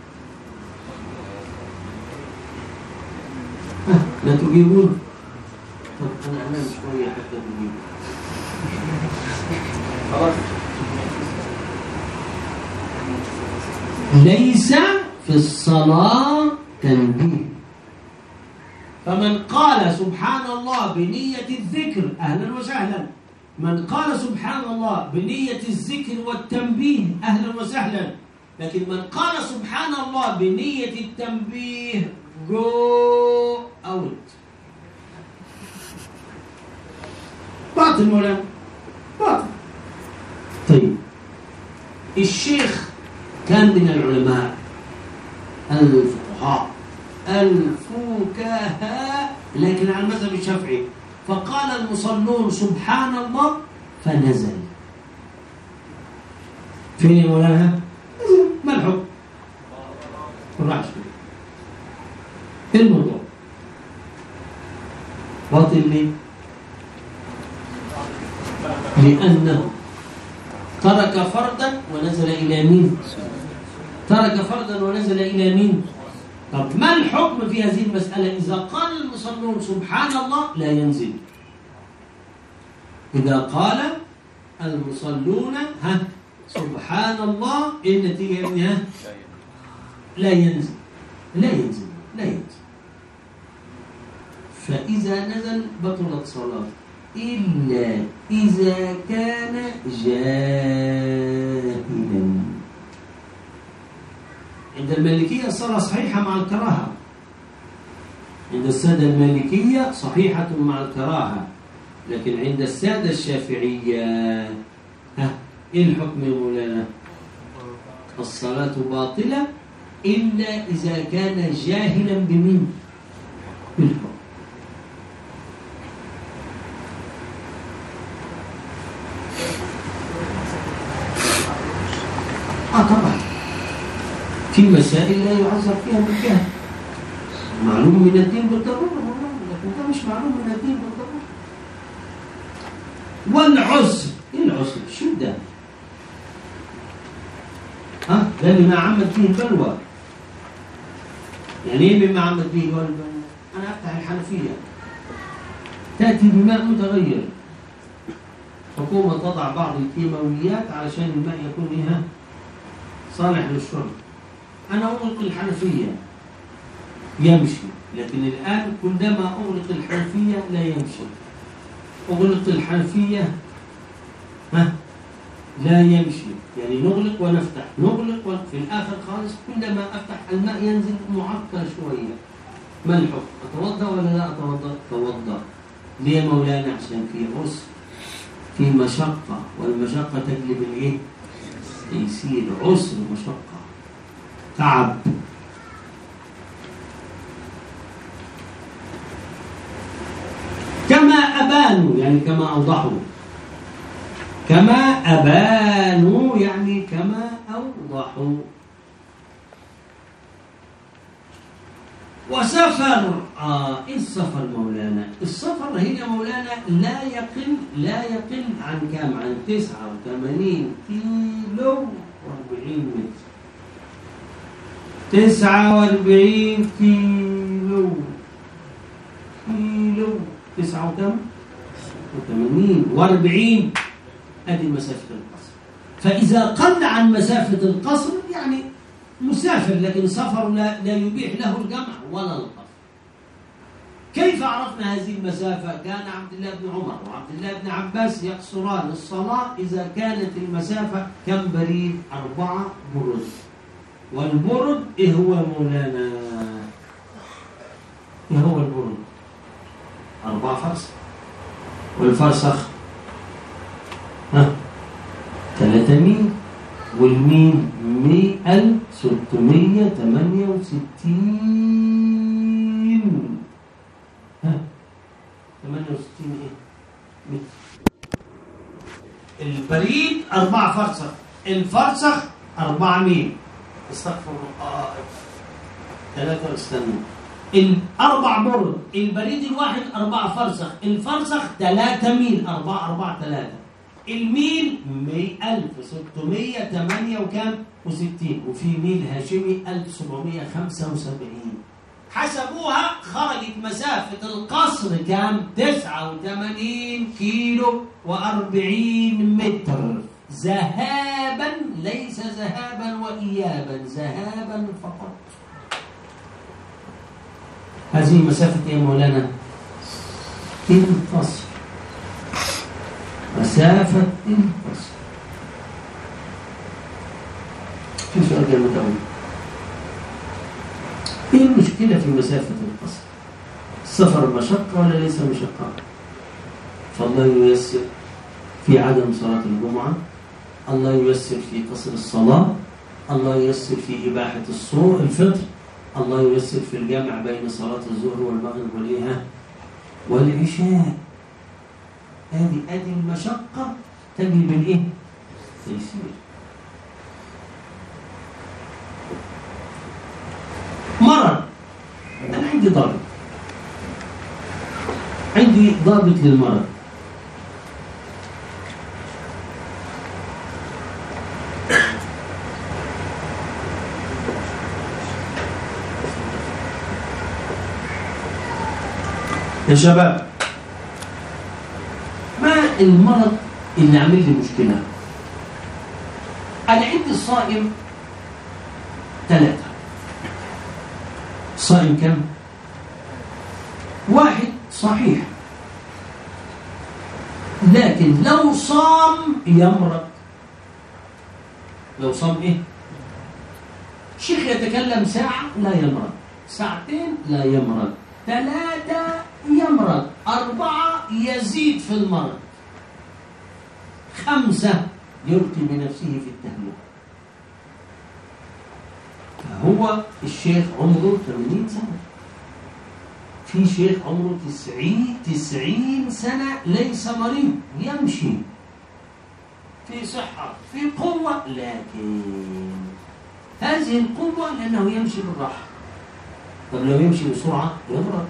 Speaker 1: لا تجيبون؟ طب أنا أنام شوية حتى تجيبون. ليس في الصلاة تنبيه. فمن قال سبحان الله بنية الذكر أهلا وسهلا، من قال سبحان الله بنية الذكر والتنبيه أهلا وسهلا، لكن من قال سبحان الله بنية التنبيه جو أوت. باطل مولانا باطل. طيب الشيخ كان من العلماء الفقهاء الفكهاء لكن على المذهب الشافعي، فقال المصلون سبحان الله فنزل. فين يا مولانا؟ ما الحكم؟ بالراحة شوية. ايه الموضوع؟ باطل ليه؟ لأنه ترك فردا ونزل إلى مين؟ ترك فردا ونزل إلى مين؟ طب ما الحكم في هذه المسألة؟ إذا قال المصلون سبحان الله لا ينزل. إذا قال المصلون ها سبحان الله إيه النتيجة يا ابني؟ ها لا ينزل لا ينزل لا ينزل. فإذا نزل بطلت صلاة إلا إذا كان جاهلا. عند المالكية الصلاة صحيحة مع الكراهة، عند السادة المالكية صحيحة مع الكراهة، لكن عند السادة الشافعية ها إيه الحكم يا مولانا؟ الصلاة باطلة إلا إذا كان جاهلا بمن؟ بالحكم. آه طبعا في مسائل لا يعذر فيها بالجهل، معلوم من الدين بالضرورة، لكن ده مش معلوم من الدين بالضرورة. والعسر ايه العسر؟ شدة ها ده مما عمت فيه البلوى. يعني ايه مما عمت فيه البلوى؟ انا افتح الحنفية تأتي بماء متغير، حكومة تضع بعض الكيماويات علشان الماء يكون إيه صالح للشرب. أنا أغلق الحنفية يمشي، لكن الآن كلما أغلق الحنفية لا يمشي. أغلق الحنفية ها لا يمشي، يعني نغلق ونفتح نغلق ونفتح. في الآخر خالص كلما أفتح الماء ينزل معكر شوية. ما الحكم؟ أتوضأ ولا لا أتوضأ؟ أتوضأ. ليه مولانا؟ عشان في عسر، في مشقة، والمشقة تجلب الإيه؟ تيسير. عسر مشقة تعب. أبانوا يعني كما أوضحوا، كما أبانوا يعني كما أوضحوا. وسفر آه إيه السفر مولانا؟ السفر هنا مولانا لا يقل لا يقل عن كم؟ عن تسعة وثمانين كيلو وأربعين متر. تسعة وأربعين كيلو كيلو تسعة وكم؟ وثمانين وأربعين. هذه مسافة القصر. فإذا قل عن مسافة القصر يعني مسافر، لكن سفر لا, لا يبيح له الجمع ولا القصر. كيف عرفنا هذه المسافة؟ كان عبد الله بن عمر وعبد الله بن عباس يقصران الصلاة إذا كانت المسافة كم بريد؟ أربعة برد. والبرد إيه هو مولانا؟ إيه هو البرد؟ أربعة فرسخ. والفرسخ ها ثلاثة ميل. والميل مئة ألف ستمية ثمانية وستين. ها ثمانية وستين إيه؟ متر. البريد أربعة فرسخ، الفرسخ أربعة ميل. استغفر الله. ثلاثة استنوا. الأربع برد، البريد الواحد أربعة فرسخ، الفرسخ ثلاثة ميل. أربعة أربعة ثلاثة. الميل مئة ألف ستمية ثمانية وكم وستين. وفي ميل هاشمي ألف وسبعمية وخمسة وسبعين. حسبوها خرجت مسافة القصر كم؟ تسعة وثمانين كيلو وأربعين متر ذهابا، ليس ذهابا وإيابا، ذهابا فقط. هذه مسافة يا مولانا القصر، مسافة القصر. في سؤال غير متعود، ايه المشكلة في مسافة القصر؟ السفر مشقة ولا ليس مشقة؟ فالله ييسر في عدم صلاة الجمعة، الله ييسر في قصر الصلاة، الله ييسر في إباحة الصوم الفطر، الله ييسر في الجمع بين صلاة الظهر والمغرب والإيه والعشاء. هذه هذه المشقة تجلب الإيه؟ تيسير. مرض، أنا عندي ضابط، عندي ضابط للمرض. يا شباب، ما المرض اللي عامل لي مشكلة؟ أنا عندي الصائم ثلاثة. صائم كم؟ واحد صحيح، لكن لو صام يمرض. لو صام إيه؟ شيخ يتكلم ساعة لا يمرض، ساعتين لا يمرض، ثلاثة يمرض، أربعة يزيد في المرض، خمسة يلقي بنفسه في التهلكة. هو الشيخ عمره ثمانين سنة، في شيخ عمره تسعين تسعين سنة ليس مريض، يمشي في صحة في قوة، لكن هذه القوة لأنه يمشي بالراحة. طب لو يمشي بسرعة يمرض.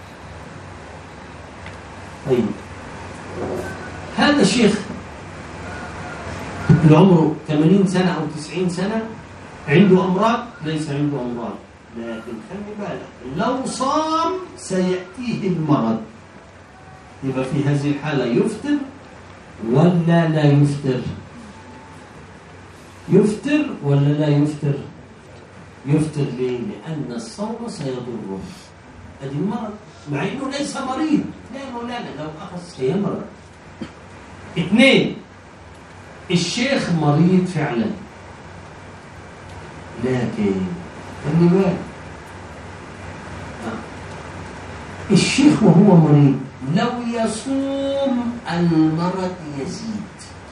Speaker 1: طيب هذا الشيخ اللي عمره ثمانين سنة أو تسعين سنة عنده أمراض؟ ليس عنده أمراض، لكن خلي بالك لو صام سيأتيه المرض. يبقى في هذه الحالة يفطر ولا لا يفطر؟ يفطر ولا لا يفطر؟ يفطر ليه؟ لأن الصوم سيضره. أدي المرض مع إنه ليس مريض، لا مولانا لو أخذ سيمرض. اثنين، الشيخ مريض فعلا، لكن خلي بالك الشيخ وهو مريض لو يصوم المرض يزيد.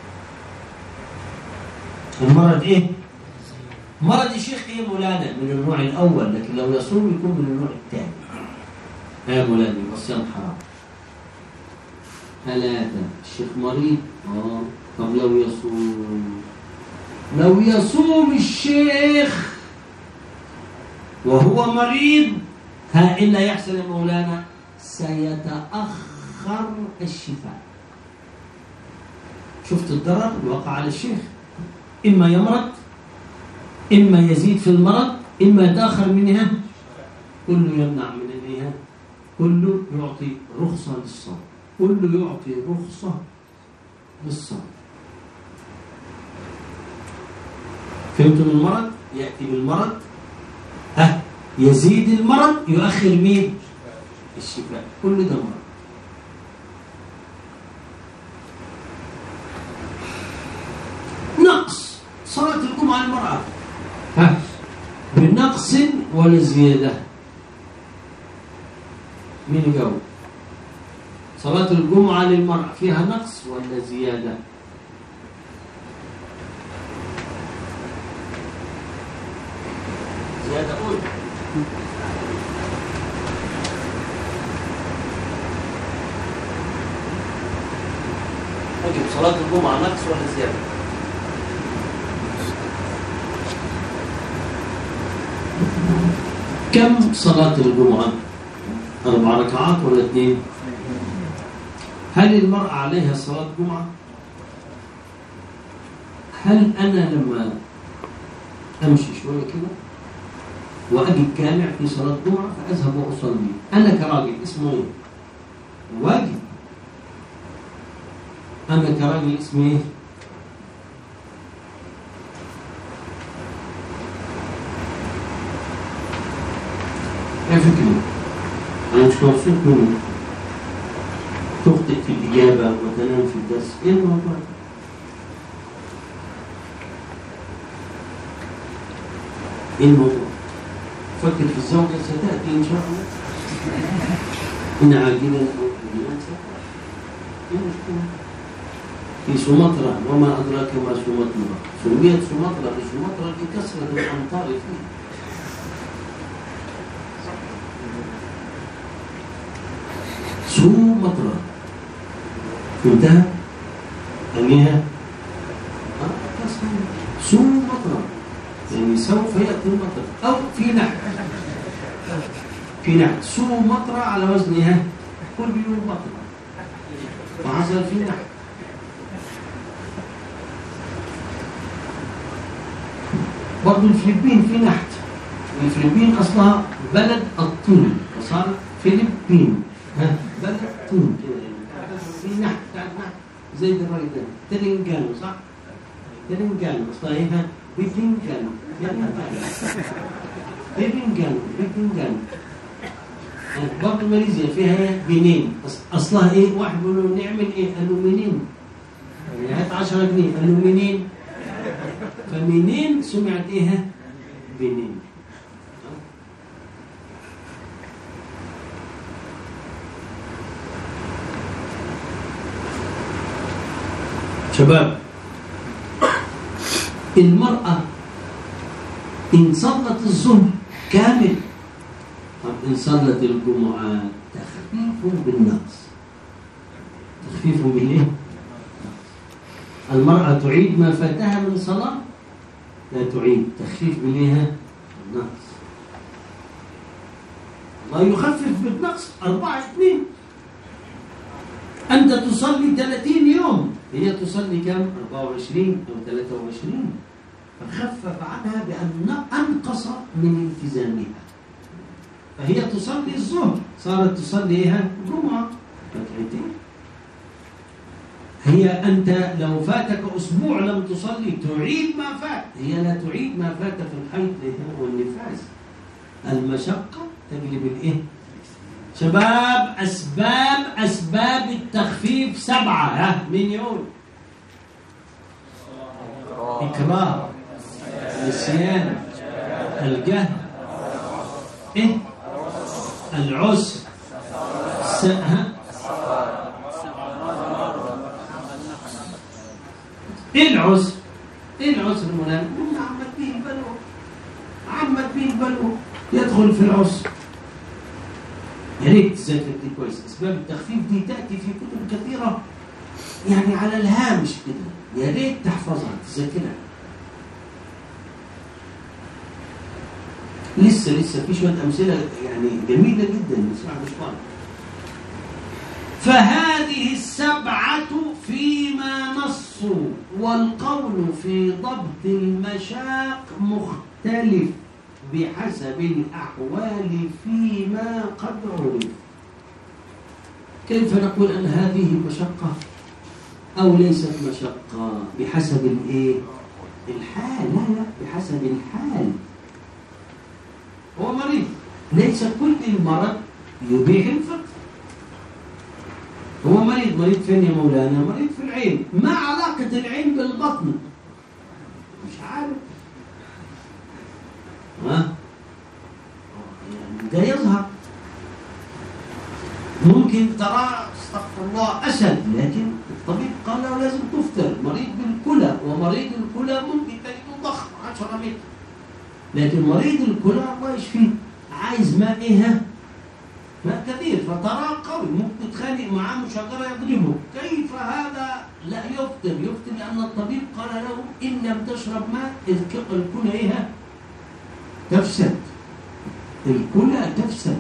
Speaker 1: المرض ايه؟ مرض الشيخ ايه مولانا؟ من النوع الاول، لكن لو يصوم يكون من النوع الثاني. يا مولانا يبقى الصيام حرام. ثلاثة. الشيخ مريض، اه طب لو يصوم، لو يصوم الشيخ وهو مريض، ها إلا يحصل يا مولانا، سيتأخر الشفاء. شفت الضرر الواقع على الشيخ، إما يمرض، إما يزيد في المرض، إما يتأخر منها، كله يمنع من الإيه، كله يعطي رخصة للصوم، كله يعطي رخصة للصوم. فهمتم المرض؟ يأتي بالمرض، ها يزيد المرض، يؤخر مين؟ الشفاء، كل ده مرض. نقص صلاة الجمعة المرأة، ها بنقص ولا زيادة؟ مين يجاوب؟ صلاة الجمعة للمرأة فيها نقص ولا زيادة؟ زيادة قول. طيب صلاة الجمعة نقص ولا زيادة؟ كم صلاة الجمعة؟ أربع ركعات ولا اثنين؟ هل المرأة عليها صلاة جمعة؟ هل أنا لما أمشي شوية كده وأجي جامع في صلاة جمعة فأذهب وأصلي، أنا كراجل اسمه إيه؟ واجب. أنا كراجل اسمه إيه؟ إيه فكرة؟ أنا مش مبسوط منه. تخطئ في الإجابة وتنام في الدرس، إيه الموضوع؟ إيه الموضوع؟ فكر في الزوجة ستأتي إن شاء الله. إن عاجلا أو آجلا ستأتي. إيه المشكلة؟ في سمطرة، وما أدراك ما سمطرة؟ سميت سمطرة بسمطرة لكثرة الأمطار فيها. سمطرة فهمتها؟ أنيها سمطرة يعني سوف يأتي المطر، أو في نحو في نحو سمطرة على وزنها كل يوم مطرة، وحصل في نحو. برضو الفلبين في نحت، الفلبين أصلها بلد الطين وصار فلبين، ها بلد طين كده يعني في نحت بتاعت نحت زي الراجل ده ترنجانو، صح؟ ترنجانو أصلها إيه؟ بيتنجانو بيتنجانو بيتنجانو. برضو ماليزيا فيها بنين، أصلها إيه؟ واحد بيقول له نعمل إيه؟ قالوا منين؟ يعني هات عشرة جنيه، قالوا منين؟ فمنين سمعت إيه؟ بنين. شباب، المرأة إن صلت الظهر كامل، طب إن صلت الجمعة تخفيف بالنقص. تخفيف بالإيه؟ المرأة تعيد ما فاتها من صلاة؟ لا تعيد، تخفيف بالإيه؟ النقص. الله يخفف بالنقص. أربعة اثنين، أنت تصلي ثلاثين يوم، هي تصلي كم؟ أربعة وعشرين أو ثلاثة وعشرين، فخفف عنها بأن أنقص من التزامها. فهي تصلي الظهر صارت تصلي إيه؟ جمعة ركعتين. هي أنت لو فاتك أسبوع لم تصلي تعيد ما فات، هي لا تعيد ما فات في الحيض والنفاس. المشقة تجلب الإيه؟ شباب، أسباب أسباب التخفيف سبعة، ها مين يقول؟ إكراه، نسيان، الجهل، إيه؟ العسر، ها؟ إيه العسر؟ إيه العسر مولانا؟ عمت به البلوى، عمت به البلوى، يدخل في العسر. يا ريت تذاكر دي كويس. أسباب التخفيف دي تأتي في كتب كثيرة يعني على الهامش كده، يا ريت تحفظها تذاكرها. لسه لسه في شوية أمثلة يعني جميلة جدا نسمعها بشوية. فهذه السبعة فيما نصوا، والقول في ضبط المشاق مختلف بحسب الأحوال فيما قد عرف. كيف نقول أن هذه مشقة أو ليست مشقة؟ بحسب الإيه؟ الحال. لا لا، بحسب الحال. هو مريض، ليس كل المرض يبيح الفطر. هو مريض، مريض فين يا مولانا؟ مريض في العين. ما علاقة العين بالبطن؟ مش عارف. ها؟ ده يظهر، ممكن ترى استغفر الله أسد، لكن الطبيب قال له لازم تفطر. مريض بالكلى، ومريض الكلى ممكن تجده ضخم عشرة متر، لكن مريض الكلى الله يشفيه عايز ماء إيه؟ ماء كثير، فتراه قوي ممكن تتخانق معاه مشاجرة يضربه. كيف هذا لا يفطر؟ يفطر لأن الطبيب قال له إن لم تشرب ماء الكلى إيه؟ تفسد. الكلى تفسد.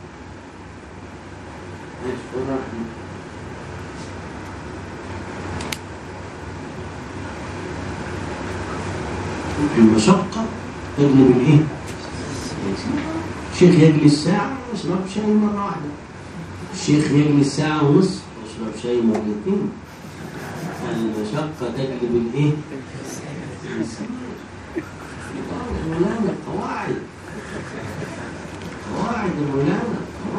Speaker 1: المشقة تغلب الايه؟ الشيخ يجلس ساعة ويشرب شاي مرة واحدة، الشيخ يجلس ساعة ونصف ويشرب شاي مرتين. المشقة تغلب الايه؟ مولانا قواعد، قواعد مولانا،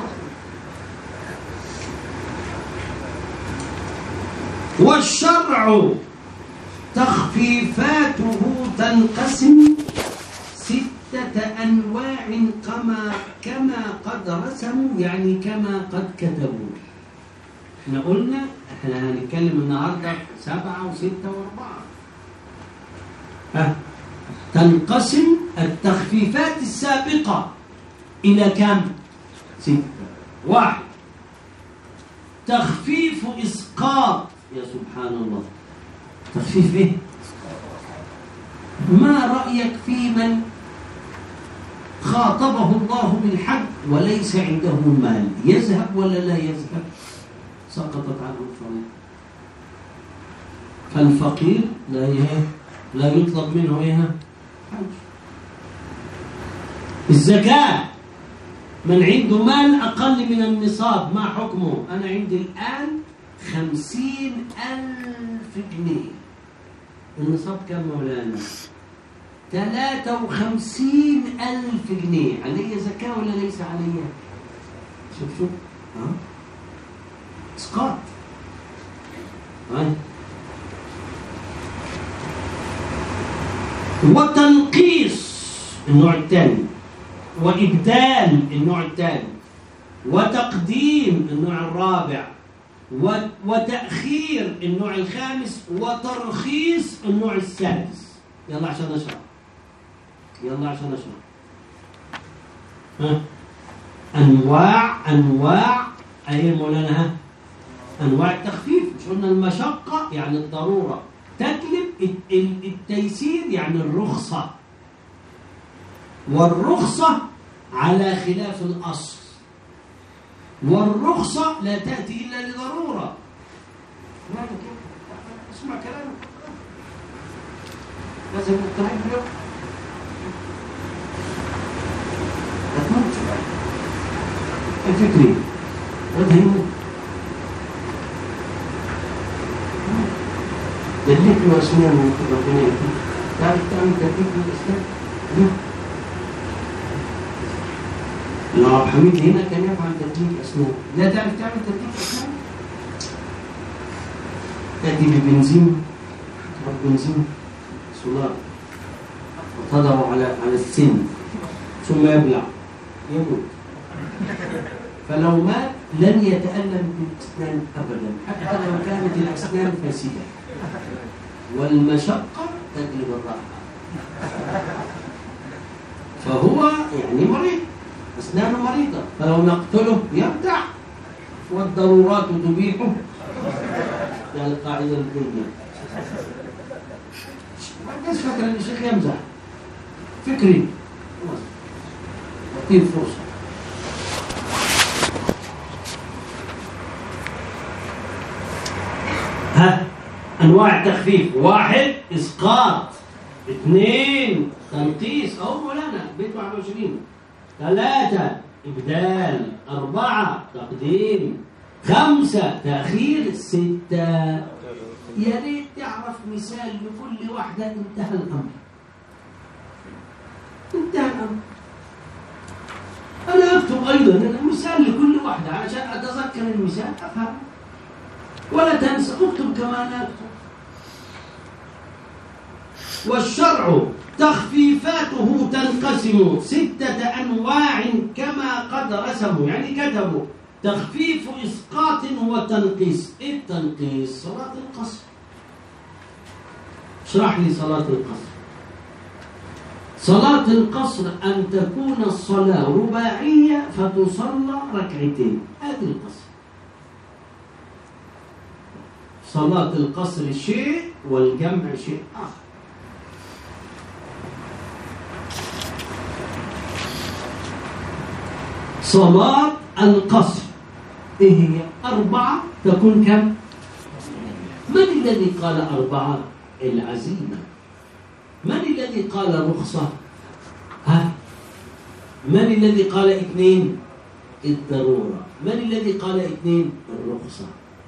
Speaker 1: والشرع تخفيفاته تنقسم ستة أنواع كما كما قد رسموا، يعني كما قد كتبوا. احنا قلنا احنا هنتكلم النهارده سبعة وستة وأربعة. ها تنقسم التخفيفات السابقة إلى كم؟ ستة. واحد تخفيف إسقاط. يا سبحان الله، تخفيف إيه؟ ما رأيك في من خاطبه الله بالحج وليس عنده مال، يذهب ولا لا يذهب؟ سقطت عنه الفريضة. فالفقير لا يه... لا يطلب منه إيه؟ حج. الزكاة، من عنده مال أقل من النصاب ما حكمه؟ أنا عندي الآن خمسين ألف جنيه، النصاب كم مولانا؟ ثلاثة وخمسين ألف جنيه، علي زكاة ولا ليس علي؟ شوف شوف ها اسقاط. ها وتنقيص النوع الثاني، وإبدال النوع الثاني، وتقديم النوع الرابع، وتأخير النوع الخامس، وترخيص النوع السادس. يلا عشان نشرح، يلا عشان نشرح. ها أنواع أنواع أي مولانا؟ ها أنواع التخفيف. مش قلنا المشقة يعني الضرورة تجلب التيسير يعني الرخصة، والرخصة على خلاف الأصل، والرخصة لا تأتي إلا لضرورة. اسمع كلامك، لازم نتعلم اليوم. الفكري وذهني دليك ما أسنان من ربنا يكون تعرف تعمل تدليك من الأسنان. العب حميد هنا كان يفعل تدليك أسنان. لا تعرف تعمل تدليك أسنان؟ تأتي ببنزين، تحط بنزين سولار وتضعه على على السن ثم يبلع يموت. فلو مات لن يتألم بالأسنان أبدا حتى لو كانت الأسنان فاسدة. والمشقة تجلب الراحة. فهو يعني مريض أسنانه مريضة، فلو نقتله يرتاح، والضرورات تبيحه. ده القاعدة الكلية. الناس فاكرة إن الشيخ يمزح، فكري يعطيه فرصة. ها أنواع التخفيف: واحد إسقاط، اثنين تنقيص أو مولانا بيت واحد وعشرين، ثلاثة إبدال، أربعة تقديم، خمسة تأخير، ستة. يا ريت تعرف مثال لكل واحدة. انتهى الأمر، انتهى الأمر. أنا أكتب أيضا مثال لكل واحدة عشان أتذكر المثال أفهم، ولا تنسى اكتب كمان أكتب. والشرع تخفيفاته تنقسم ستة أنواع كما قد رسموا، يعني كتبوا تخفيف إسقاط وتنقيص. إيه التنقيص؟ صلاة القصر. اشرح لي صلاة القصر. صلاة القصر أن تكون الصلاة رباعية فتصلى ركعتين، هذه القصر. صلاة القصر شيء والجمع شيء آخر. صلاة القصر إيه هي؟ أربعة تكون كم؟ من الذي قال أربعة؟ العزيمة. من الذي قال رخصة؟ ها؟ من الذي قال اثنين؟ الضرورة. من الذي قال اثنين؟ الرخصة.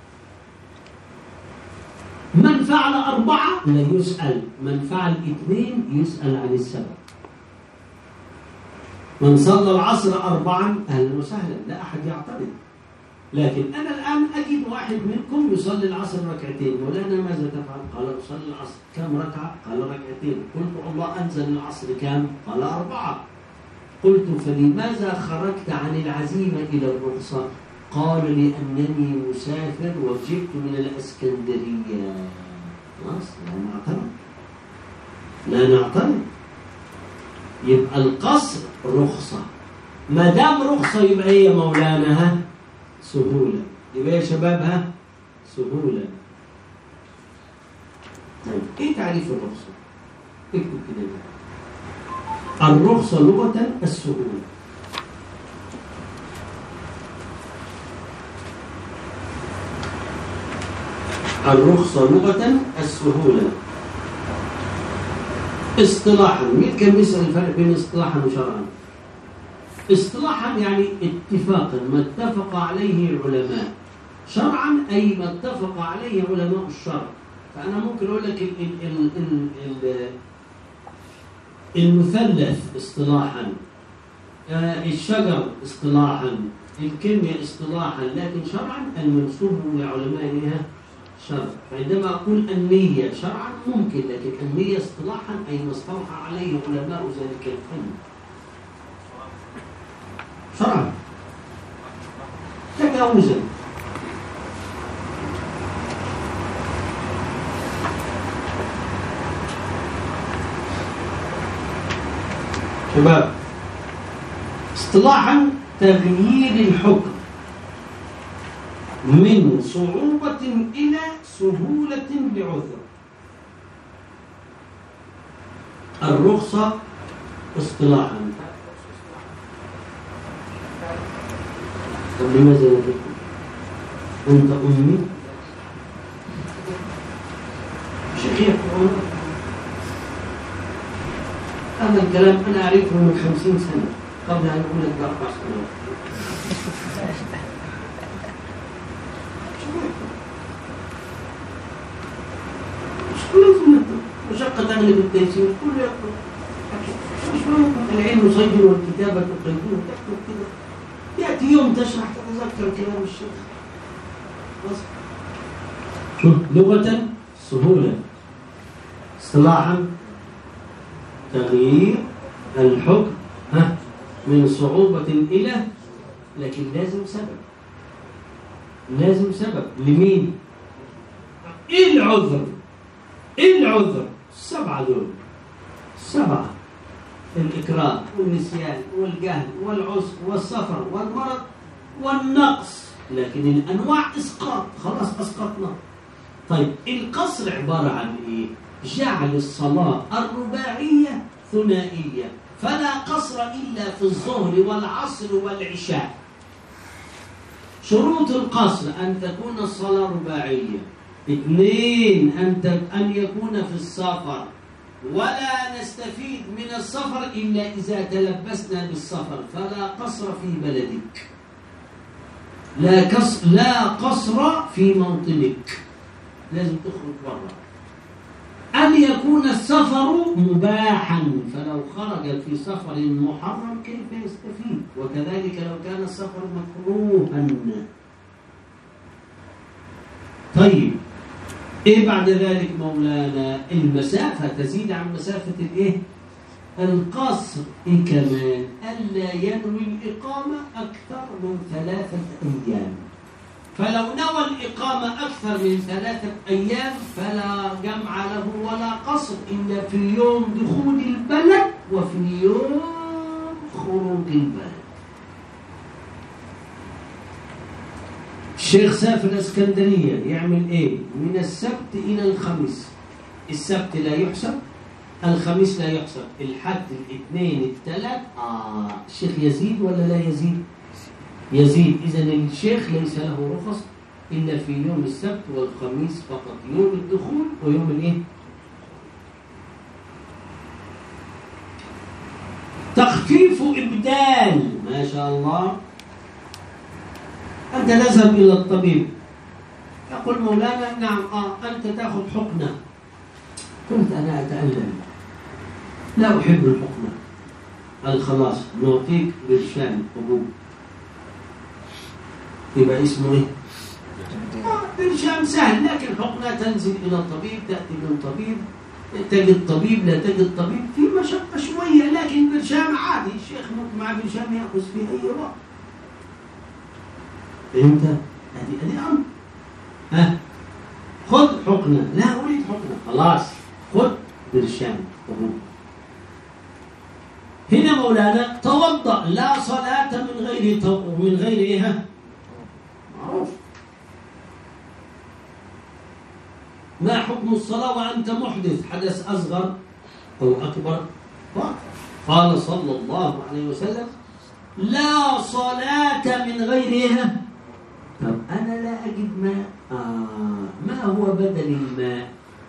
Speaker 1: من فعل أربعة لا يسأل، من فعل اثنين يسأل عن السبب. من صلى العصر أربعا أهلا وسهلا، لا أحد يعترض. لكن أنا الآن أجد واحد منكم يصلي العصر ركعتين، مولانا ماذا تفعل؟ قال أصلي العصر. كم ركعة؟ قال ركعتين. قلت الله أنزل العصر كم؟ قال أربعة. قلت فلماذا خرجت عن العزيمة إلى الرخصة؟ قال لأنني مسافر وجئت من الإسكندرية. خلاص لا نعترض، لا نعترض. يبقى القصر رخصة. ما دام رخصة يبقى هي مولانا سهولة. يبقى يا شباب ها سهولة. طيب ايه تعريف الرخصة؟ اكتب كده. الرخصة لغة السهولة. الرخصة لغة السهولة. اصطلاحا، مين كان بيسأل الفرق بين اصطلاحا وشرعا؟ اصطلاحا يعني اتفاقا، ما اتفق عليه العلماء. شرعا أي ما اتفق عليه علماء الشرع. فأنا ممكن أقول لك ال ال ال ال المثلث اصطلاحا، الشجر اصطلاحا، الكلمة اصطلاحا، لكن شرعا المنسوب لعلمائها شرع. فعندما أقول النية شرعا ممكن، لكن النية اصطلاحا أي ما اصطلح عليه علماء ذلك الفن شرعا تجاوزا. شباب اصطلاحا تغيير الحكم من صعوبة إلى سهولة بعذر. الرخصة اصطلاحا. طب لماذا نقول أنت أمي؟ شيخ هذا الكلام أنا أعرفه من خمسين سنة قبل أن أقول لك بأربع سنوات. مشقة تغلب التيسير، كله يكتب. مش ممكن العلم صيد والكتابة تقيدون تكتب كده. يأتي يوم تشرح تتذكر كلام الشيخ. لغة سهولة، اصطلاحا تغيير الحكم ها من صعوبة إلى، لكن لازم سبب. لازم سبب لمين؟ إيه العذر؟ إيه العذر؟ السبعة دول، سبعة. الإكراه والنسيان والجهل والعسر والسفر والمرض والنقص، لكن الأنواع إسقاط، خلاص أسقطنا. طيب القصر عبارة عن إيه؟ جعل الصلاة الرباعية ثنائية، فلا قصر إلا في الظهر والعصر والعشاء. شروط القصر أن تكون الصلاة رباعية، اثنين أن أن يكون في السفر، ولا نستفيد من السفر إلا إذا تلبسنا بالسفر، فلا قصر في بلدك، لا قصر لا قصر في موطنك، لازم تخرج برا. أن يكون السفر مباحا، فلو خرج في سفر محرم كيف يستفيد؟ وكذلك لو كان السفر مكروها. طيب إيه بعد ذلك مولانا؟ المسافة تزيد عن مسافة الإيه؟ القصر. إيه كمان؟ ألا ينوي الإقامة أكثر من ثلاثة أيام، فلو نوى الإقامة أكثر من ثلاثة أيام فلا جمع له ولا قصر إلا في يوم دخول البلد وفي يوم خروج البلد. الشيخ سافر اسكندرية يعمل إيه؟ من السبت إلى الخميس، السبت لا يحسب، الخميس لا يحسب، الحد الاثنين الثلاث. آه الشيخ يزيد ولا لا يزيد؟ يزيد. إذن الشيخ ليس له رخص إلا في يوم السبت والخميس فقط، يوم الدخول ويوم الإيه؟ تخفيف إبدال. ما شاء الله. أنت تذهب إلى الطبيب يقول مولانا نعم آه أنت تأخذ حقنة. قلت أنا أتألم لا أحب الحقنة. الخلاص نعطيك برشام حبوب، يبقى اسمه إيه؟ برشام سهل، لكن حقنة تنزل إلى الطبيب، تأتي من طبيب، تجد طبيب، لا تجد طبيب، في مشقة شوية، لكن برشام عادي، الشيخ مع برشام يأخذ في أي وقت. فهمت؟ هذه هذه أمر. ها خذ حقنة، لا أريد حقنة، خلاص خذ برشام حبوب. هنا مولانا توضأ، لا صلاة من غير تو... من غير إيه؟ معروف. ما حكم الصلاة وأنت محدث؟ حدث أصغر أو أكبر؟ قال صلى الله عليه وسلم لا صلاة من غيرها. طب أنا لا أجد ماء. آه. ما هو بدل الماء؟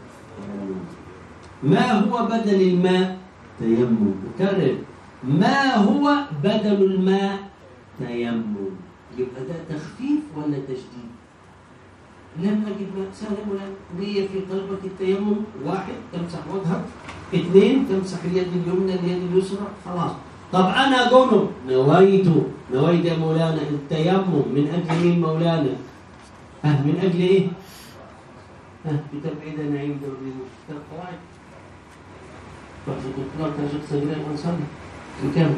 Speaker 1: ما هو بدل الماء؟ تيمم. أكرر، ما هو بدل الماء؟ تيمم. يبقى ده تخفيف ولا تشديد؟ لم أجد ماء، سهل ولا نية في قلبك التيمم. واحد تمسح وجهك، اثنين تمسح اليد اليمنى اليد اليسرى، خلاص. طب أنا جنب، نويت نويت يا مولانا التيمم من أجل مين مولانا؟ أه من أجل إيه؟ أه بتبعيد نعيم دوري كتاب قواعد. رحت الدكتور كان شخص جريء وانصرنا في كام؟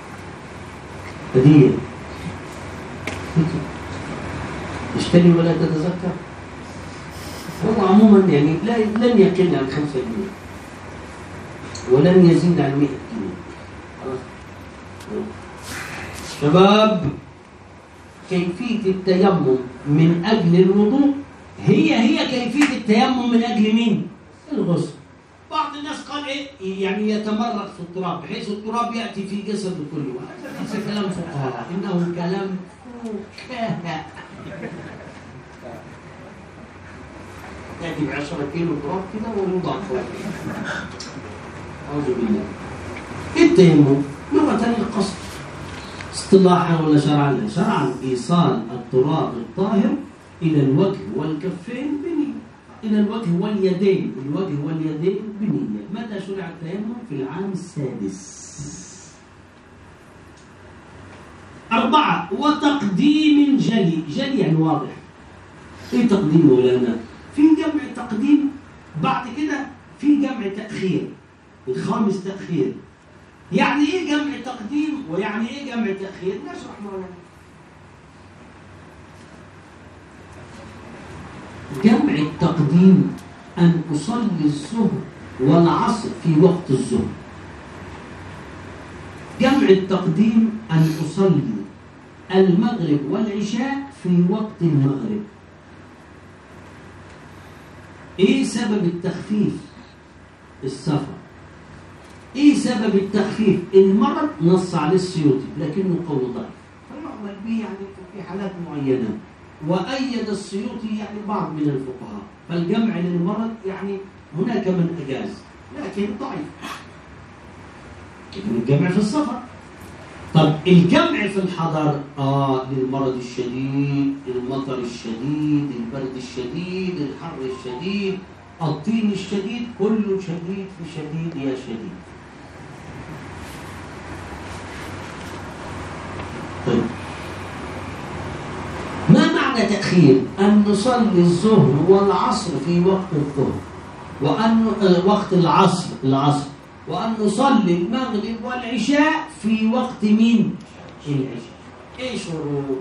Speaker 1: هدية اشتري ولا تتذكر. هو عموما يعني لا لن يقل عن خمسة جنيه ولن يزيد عن مئة جنيه. خلاص شباب، كيفية التيمم من أجل الوضوء هي هي كيفية التيمم من أجل مين؟ الغسل. بعض الناس قال إيه؟ يعني يتمرغ في التراب بحيث التراب يأتي في جسده كله. هذا ليس كلام فقهاء، إنه كلام فقهاء. يأتي بعشرة كيلو تراب كده ويوضع فوق. أعوذ بالله. التيمم لغة القصد، اصطلاحا ولا شرعا؟ شرعا إيصال التراب الطاهر إلى الوجه والكفين بنية، إلى الوجه واليدين، الوجه واليدين بنية. متى شرع التيمم؟ في العام السادس. أربعة، وتقديم جلي. جلي يعني واضح. إيه تقديم مولانا؟ في جمع تقديم، بعد كده في جمع تأخير، الخامس تأخير. يعني إيه جمع تقديم ويعني إيه جمع تأخير؟ نشرح مولانا. جمع التقديم أن أصلي الظهر والعصر في وقت الظهر، جمع التقديم أن أصلي المغرب والعشاء في وقت المغرب. إيه سبب التخفيف؟ السفر. إيه سبب التخفيف؟ المرض. نص عليه السيوطي لكنه قول ضعيف فيعمل به يعني في حالات معينة، وأيد السيوطي يعني بعض من الفقهاء، فالجمع للمرض يعني هناك من أجاز لكن ضعيف. الجمع في السفر. طب الجمع في الحضر آه للمرض الشديد، المطر الشديد، البرد الشديد، الحر الشديد، الطين الشديد، كله شديد في شديد يا شديد. طيب ما معنى تأخير؟ أن نصلي الظهر والعصر في وقت الظهر، وأن وقت العصر العصر وأن نصلي المغرب والعشاء في وقت مين؟ العشاء. إيش شروط؟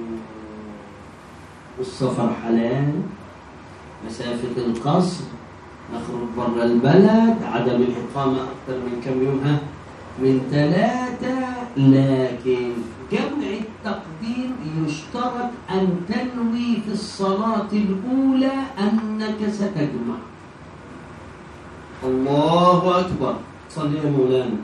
Speaker 1: السفر حلال، مسافة القصر، نخرج برا البلد، عدم الإقامة أكثر من كم يوم؟ ها؟ من ثلاثة. لكن جمع التقديم يشترط أن تنوي في الصلاة الأولى أنك ستجمع. الله أكبر. صلي يا مولانا.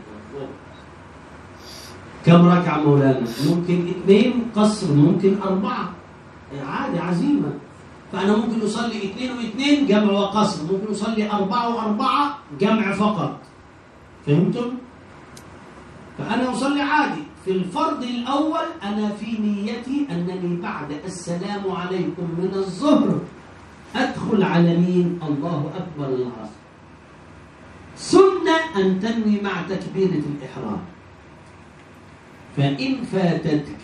Speaker 1: كم ركعة مولانا؟ ممكن اثنين قصر، ممكن أربعة عادي عزيمة. فأنا ممكن أصلي اثنين واثنين جمع وقصر، ممكن أصلي أربعة وأربعة جمع فقط. فهمتم؟ فأنا أصلي عادي. في الفرض الأول أنا في نيتي أنني بعد السلام عليكم من الظهر أدخل على مين؟ الله أكبر العصر. سنة أن تنوي مع تكبيرة الإحرام. فإن فاتتك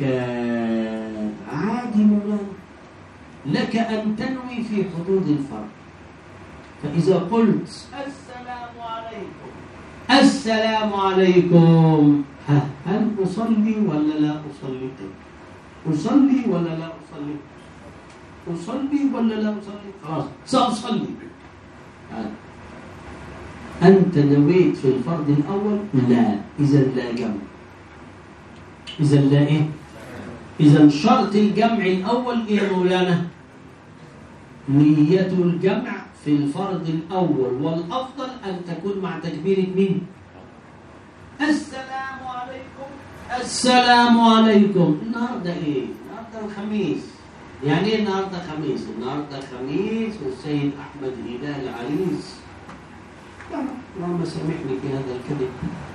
Speaker 1: عادي مولانا، لك أن تنوي في حدود الفرض. فإذا قلت السلام عليكم السلام عليكم، هل أصلي ولا لا أصلي؟ أصلي ولا لا أصلي؟ أصلي ولا لا أصلي؟ خلاص سأصلي. أنت نويت في الفرض الأول؟ لا. إذا لا جمع. إذا لا إيه؟ إذا شرط الجمع الأول إيه يا مولانا؟ نية الجمع في الفرض الأول، والأفضل أن تكون مع تكبيرة مين؟ السلام عليكم السلام عليكم. النهاردة إيه؟ النهاردة الخميس. يعني إيه النهاردة خميس؟ النهاردة خميس والسيد أحمد هلال عريس. اللهم سامحني في هذا الكذب.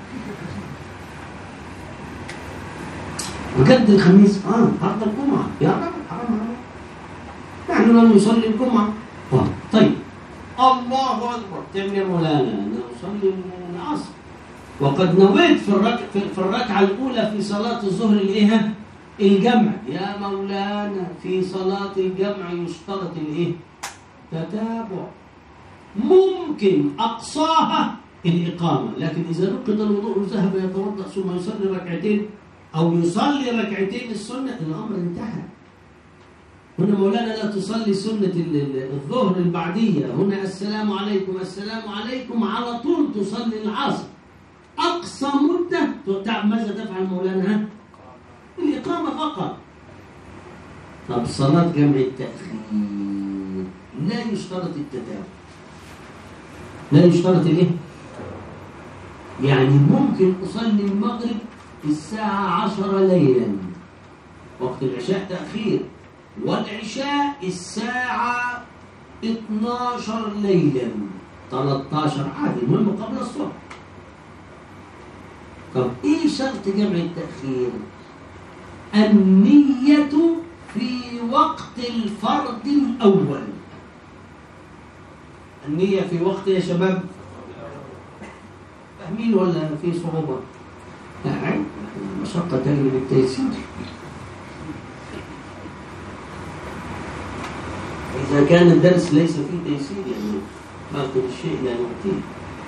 Speaker 1: بجد الخميس اه النهارده الجمعه يا رب حرام عليك. نحن لم نصلي الجمعه. اه طيب الله اكبر. تعمل يا مولانا انا اصلي العصر وقد نويت في الركعه في الركعه الاولى في صلاه الظهر الايه؟ الجمع. يا مولانا في صلاه الجمع يشترط الايه؟ تتابع. ممكن أقصاها الإقامة، لكن إذا نقض الوضوء ذهب يتوضأ ثم يصلي ركعتين أو يصلي ركعتين السنة، الأمر انتهى. هنا مولانا لا تصلي سنة الظهر البعدية، هنا السلام عليكم السلام عليكم على طول تصلي العصر. أقصى مدة ماذا تفعل مولانا؟ الإقامة فقط. طب صلاة جمع التأخير لا يشترط التتابع. لا يشترط الايه؟ يعني ممكن اصلي المغرب الساعة عشرة ليلا وقت العشاء تأخير، والعشاء الساعة اثناشر ليلا ثلاثة عشر عادي، المهم قبل الصبح. طب ايه شرط جمع التأخير؟ النية في وقت الفرض الأول. النية في وقت يا شباب فاهمين ولا في صعوبة؟ لا مشقة تجلب التيسير. إذا كان الدرس ليس فيه تيسير يعني باقي الشيء لا يعطيه.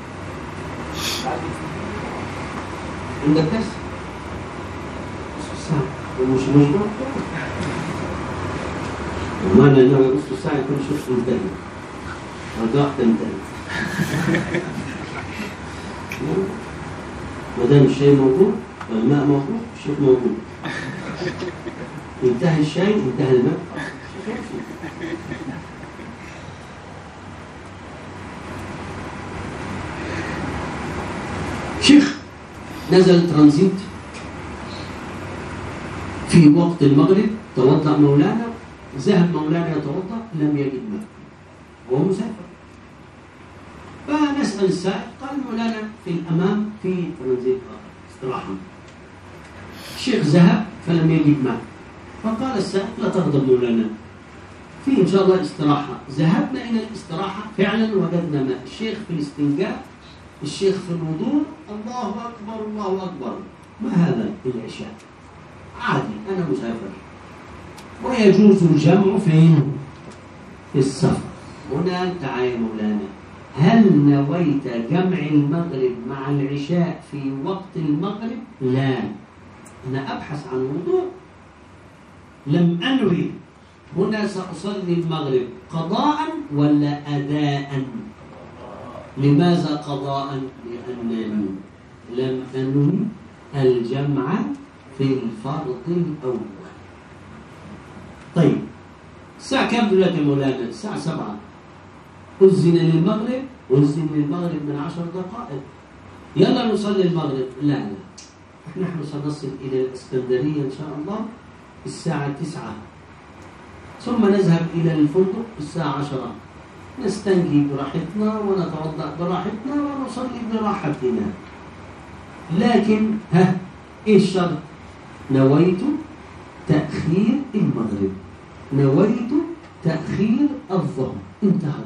Speaker 1: عندك درس؟ نصف ساعة ومش مجموع؟ وما لنا نصف ساعة يكون شخص منتهي. رجعت انتهي. ما دام الشيء موجود الماء موجود، الشيخ موجود. انتهى الشاي، انتهى الماء. شيخ نزل ترانزيت في وقت المغرب، توضأ مولانا، ذهب مولانا يتوضأ، لم يجد ماء وهو مسافر. فنسأل السائق، قال مولانا في الأمام في ترانزيت استراحة. الشيخ ذهب فلم يجد ماء، فقال السائق لا تغضب مولانا، في إن شاء الله استراحة. ذهبنا إلى الاستراحة، فعلا وجدنا ماء. الشيخ في الاستنجاء، الشيخ في الوضوء، الله أكبر الله أكبر. ما هذا العشاء؟ عادي، أنا مسافر ويجوز الجمع فين؟ في السفر. هنا تعال يا مولانا، هل نويت جمع المغرب مع العشاء في وقت المغرب؟ لا، أنا أبحث عن وضوء، لم أنوي. هنا سأصلي المغرب قضاء ولا أداء؟ لماذا قضاء؟ لأنني لم أنوي الجمع في الفرض الأول. طيب الساعة كم دلوقتي يا مولانا؟ الساعة سبعة. أذن للمغرب، أذن للمغرب من عشر دقائق. يلا نصلي المغرب. لا لا، نحن سنصل إلى الإسكندرية إن شاء الله الساعة تسعة، ثم نذهب إلى الفندق الساعة عشرة، نستنجي براحتنا ونتوضأ براحتنا ونصلي براحتنا. لكن ها إيه الشرط؟ نويت تأخير المغرب، نويت تأخير الظهر، انتهى.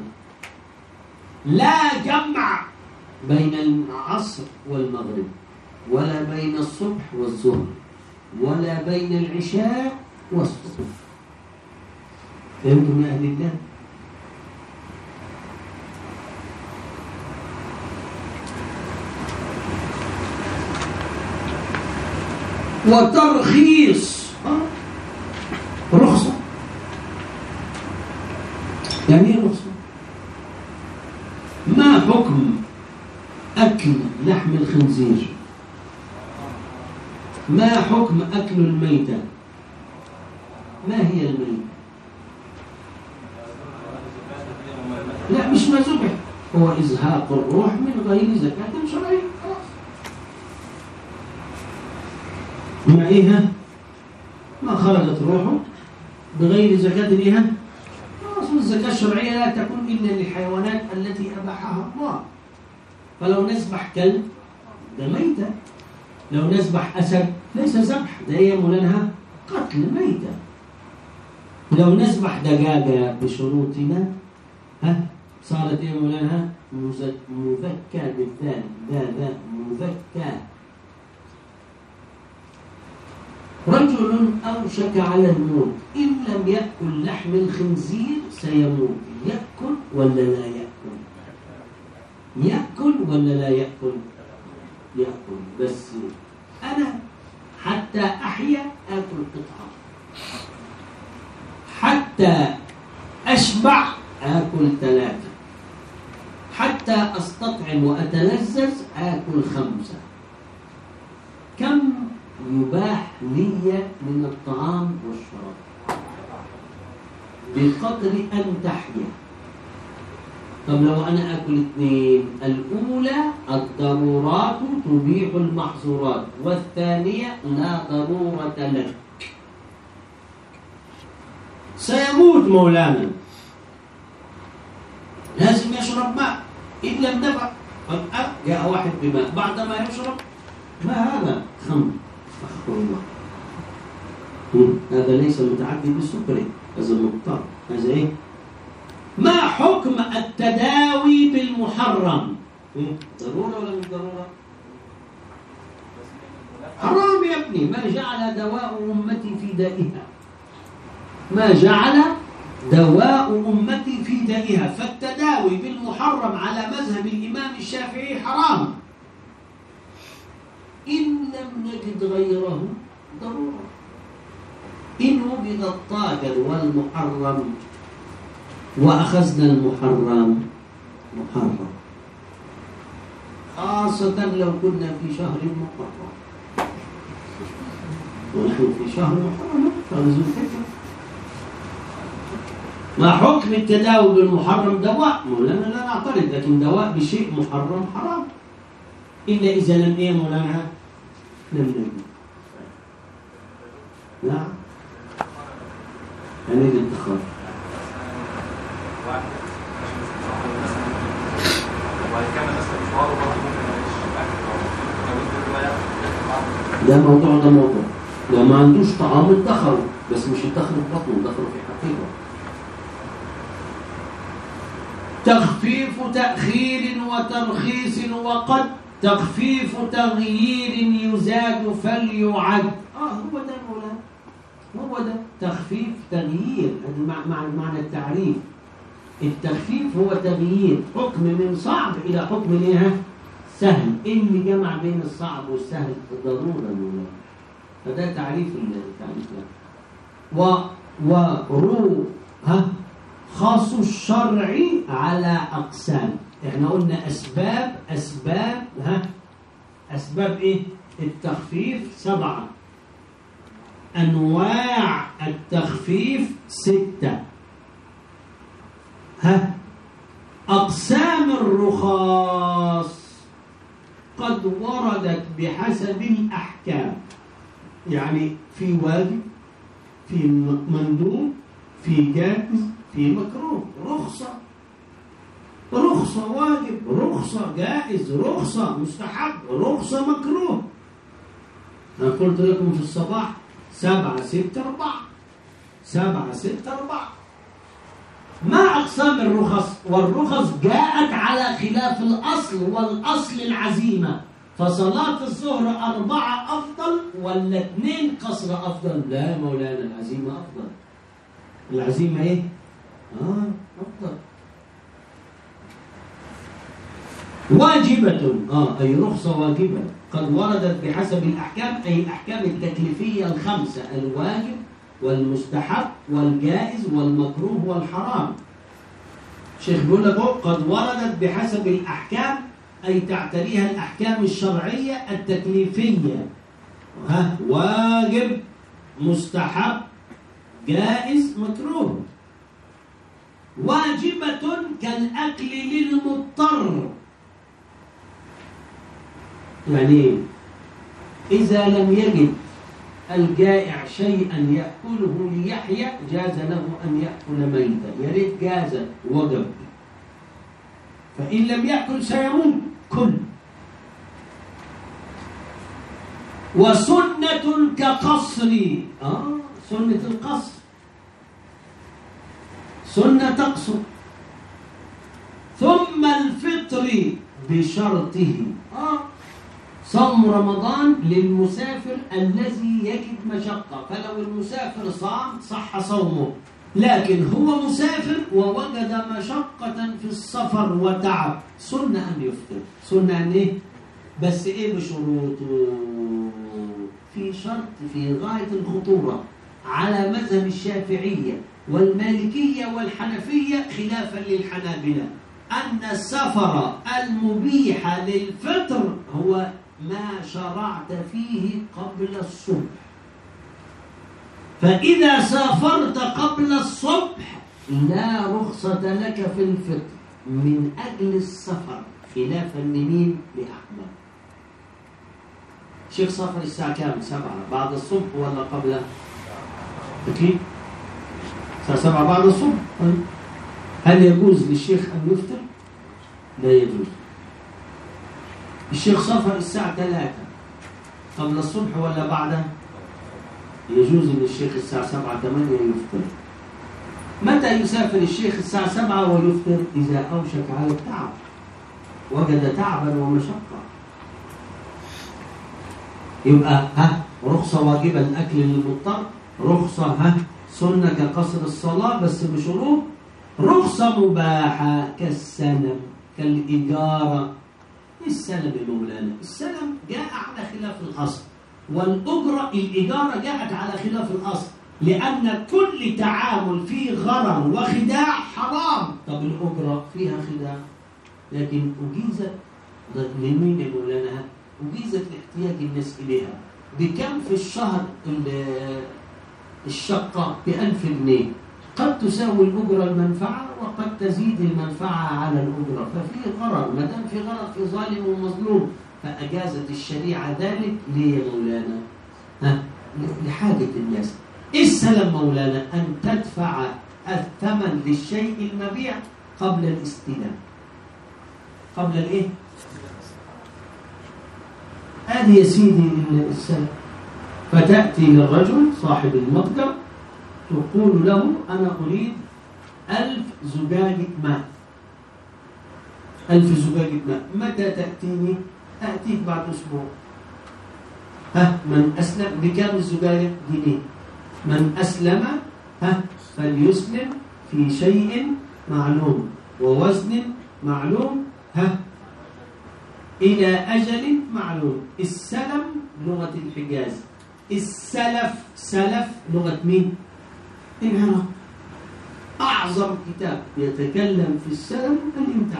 Speaker 1: لا جمع بين العصر والمغرب، ولا بين الصبح والظهر، ولا بين العشاء والصبح. فهمتم يا أهل الله؟ وترخيص رخصة. يعني ايه رخصة؟ ما حكم أكل لحم الخنزير؟ ما حكم أكل الميتة؟ ما هي الميتة؟ لا مش ما ذبح، هو إزهاق الروح من غير زكاة شرعية. خلاص. ما إيه؟ ما خرجت روحه بغير زكاة إيه؟ خلاص. الزكاة الشرعية لا تكون إلا للحيوانات التي أباحها الله. فلو نذبح كلب ده ميتة، لو نذبح أسد ليس ذبح، ده هي مولانا قتل ميتة. لو نذبح دجاجة بشروطنا ها صارت ايه مولانا؟ مذكى بالذال، ذا ذا مذكى. رجل أوشك على الموت، إن لم يأكل لحم الخنزير سيموت، يأكل ولا لا يأكل؟ يأكل ولا لا يأكل؟ يأكل. بس أنا حتى أحيا آكل قطعة، حتى أشبع آكل ثلاثة، حتى أستطعم وأتلذذ آكل خمسة. كم يباح لي من الطعام والشراب؟ بقدر أن تحيا. طب لو أنا أكل اثنين، الأولى الضرورات تبيح المحظورات، والثانية لا ضرورة لك. سيموت مولانا، لازم يشرب ماء، إن لم نفع فجأة جاء واحد بماء، بعدما يشرب ما هذا؟ خمر. استغفر الله. هذا ليس متعدي بالسكر، هذا مضطر. هذا إيه؟ ما حكم التداوي بالمحرم؟ ضرورة ولا مش ضرورة؟ حرام يا ابني. ما جعل دواء أمتي في دائها، ما جعل دواء أمتي في دائها. فالتداوي بالمحرم على مذهب الإمام الشافعي حرام، إن لم نجد غيره ضرورة. إن وجد الطاهر والمحرم وأخذنا المحرم محرم، خاصة لو كنا في شهر محرم. ونحن في شهر محرم، شهر ذو الحجة. ما حكم التداوي بالمحرم؟ دواء، مولانا لا نعترض، لكن دواء بشيء محرم حرام إلا إذا لم إيه مولانا لم نجد. نعم أنا الانتخاب ده موضوع ده موضوع لو ما عندوش طعام ادخره، بس مش ادخره في بطنه، ادخره في حقيقه. تخفيف تأخير وترخيص وقد تخفيف تغيير يزاد فليعد. اه هو ده مولانا، هو ده تخفيف تغيير. هذا مع معنى التعريف. التخفيف هو تغيير حكم من صعب إلى حكم ايه سهل. إن جمع بين الصعب والسهل ضرورة مولانا. فده تعريف التعريف. و ورو ها خاص الشرع على أقسام. احنا قلنا أسباب أسباب ها أسباب إيه التخفيف سبعة، أنواع التخفيف ستة. ها أقسام الرخاص قد وردت بحسب الأحكام، يعني في واجب، في مندوب، في جائز، في مكروه. رخصة رخصة واجب، رخصة جائز، رخصة مستحب، رخصة مكروه. أنا قلت لكم في الصباح سبعة ستة أربعة، سبعة ستة أربعة. ما أقسام الرخص؟ والرخص جاءت على خلاف الأصل، والأصل العزيمة. فصلاة الظهر أربعة أفضل ولا اثنين قصر أفضل؟ لا مولانا العزيمة أفضل. العزيمة إيه؟ آه أفضل. واجبة آه أي رخصة واجبة قد وردت بحسب الأحكام، أي الأحكام التكليفية الخمسة: الواجب والمستحب والجائز والمكروه والحرام. الشيخ بيقول لك قد وردت بحسب الأحكام، أي تعتريها الأحكام الشرعية التكليفية. ها واجب، مستحب، جائز، مكروه. واجبة كالأكل للمضطر، يعني إذا لم يجد الجائع شيئا يأكله ليحيى جاز له أن يأكل ميتا. يا ريت جاز وجب، فإن لم يأكل سيموت كل. وسنة كقصر، آه سنة القصر، سنة تقصر. ثم الفطر بشرطه، آه صوم رمضان للمسافر الذي يجد مشقة، فلو المسافر صام صح صومه، لكن هو مسافر ووجد مشقة في السفر وتعب، سنة أن يفطر. سنة أن إيه؟ بس إيه بشروطه؟ في شرط في غاية الخطورة على مذهب الشافعية والمالكية والحنفية خلافا للحنابلة، أن السفر المبيح للفطر هو ما شرعت فيه قبل الصبح. فإذا سافرت قبل الصبح لا رخصة لك في الفطر من أجل السفر، خلافا لمين؟ لأحمد. شيخ سافر الساعة كام؟ سبعة بعد الصبح ولا قبله؟ أكيد الساعة سبعة بعد الصبح. هل يجوز للشيخ أن يفطر؟ لا يجوز. الشيخ سافر الساعة ثلاثة قبل الصبح ولا بعده؟ يجوز للشيخ الساعة سبعة ثمانية يفطر. متى يسافر الشيخ الساعة سبعة ويفطر؟ إذا أوشك على التعب، وجد تعبا ومشقة. يبقى ها رخصة واجبة الأكل للمضطر، رخصة ها سنة كقصر الصلاة بس بشروط، رخصة مباحة كالسلم كالإجارة. السلم مولانا، السلم جاء على خلاف الأصل، والأجرة الإجارة جاءت على خلاف الأصل، لأن كل تعامل فيه غرر وخداع حرام. طب الأجرة فيها خداع، لكن أجيزت لمين يا مولانا؟ أجيزت لاحتياج الناس إليها، بكم في الشهر الشقة بألف جنيه، قد تساوي الأجرة المنفعة وقد تزيد المنفعة على الأجرة، ففي غرر، ما دام في غرر في ظالم ومظلوم، فأجازت الشريعة ذلك. ليه يا مولانا؟ ها؟ لحاجة الناس. إيه السلم مولانا؟ أن تدفع الثمن للشيء المبيع قبل الاستلام. قبل الإيه؟ هذه يا سيدي السلم. فتأتي للرجل صاحب المتجر تقول له أنا أريد ألف زجاجة ماء. ألف زجاجة ماء، متى تأتيني؟ أتيك بعد أسبوع. ها، من أسلم بكم الزجاجة؟ جنيه. من أسلم ها فليسلم في شيء معلوم ووزن معلوم ها إلى أجل معلوم. السلم لغة الحجاز، السلف سلف لغة مين؟ العراق. أعظم كتاب يتكلم في السلم الإمتاع.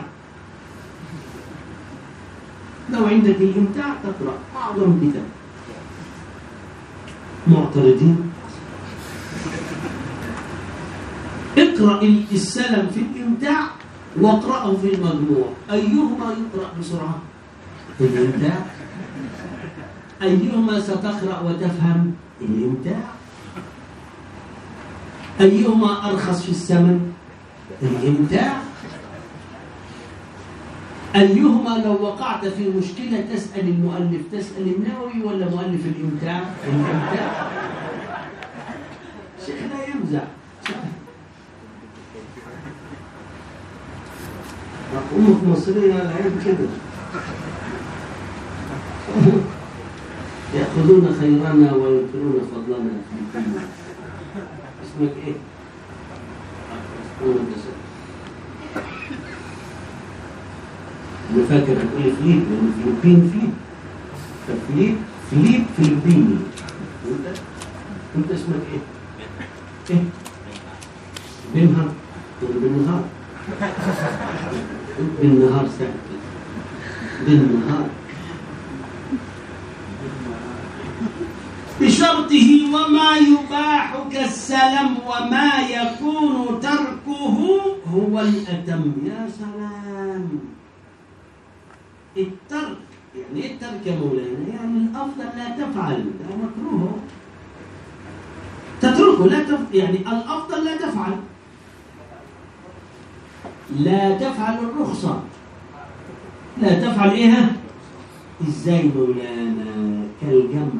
Speaker 1: لو عندك الإمتاع تقرأ أعظم كتاب. معترضين؟ اقرأ السلم في الإمتاع واقرأه في المجموع، أيهما يقرأ بسرعة؟ الإمتاع. أيهما ستقرأ وتفهم؟ الإمتاع. أيهما أرخص في الثمن؟ الإمتاع. أيهما لو وقعت في مشكلة تسأل المؤلف، تسأل النووي ولا مؤلف الإمتاع؟ الإمتاع. شيخنا يمزح. أمك مصرية العيب كده، يأخذون خيرنا وينكرون فضلنا في الدنيا. اسمك إيه؟ أنا فاكر هتقولي فليب، لأن الفلبين فليب. فليب فليب فلبيني. وأنت؟ وأنت اسمك إيه؟ إيه؟ بنهار ولا بالنهار؟ بالنهار سهل. بالنهار. بشرطه وما يباح كالسلم وما يكون تركه هو الأتم. يا سلام. الترك يعني ايه الترك يا مولانا؟ يعني الأفضل لا تفعل، ده مكروه. تتركه لا تف... يعني الأفضل لا تفعل. لا تفعل الرخصة. لا تفعل إيه؟ إزاي مولانا؟ كالجمع.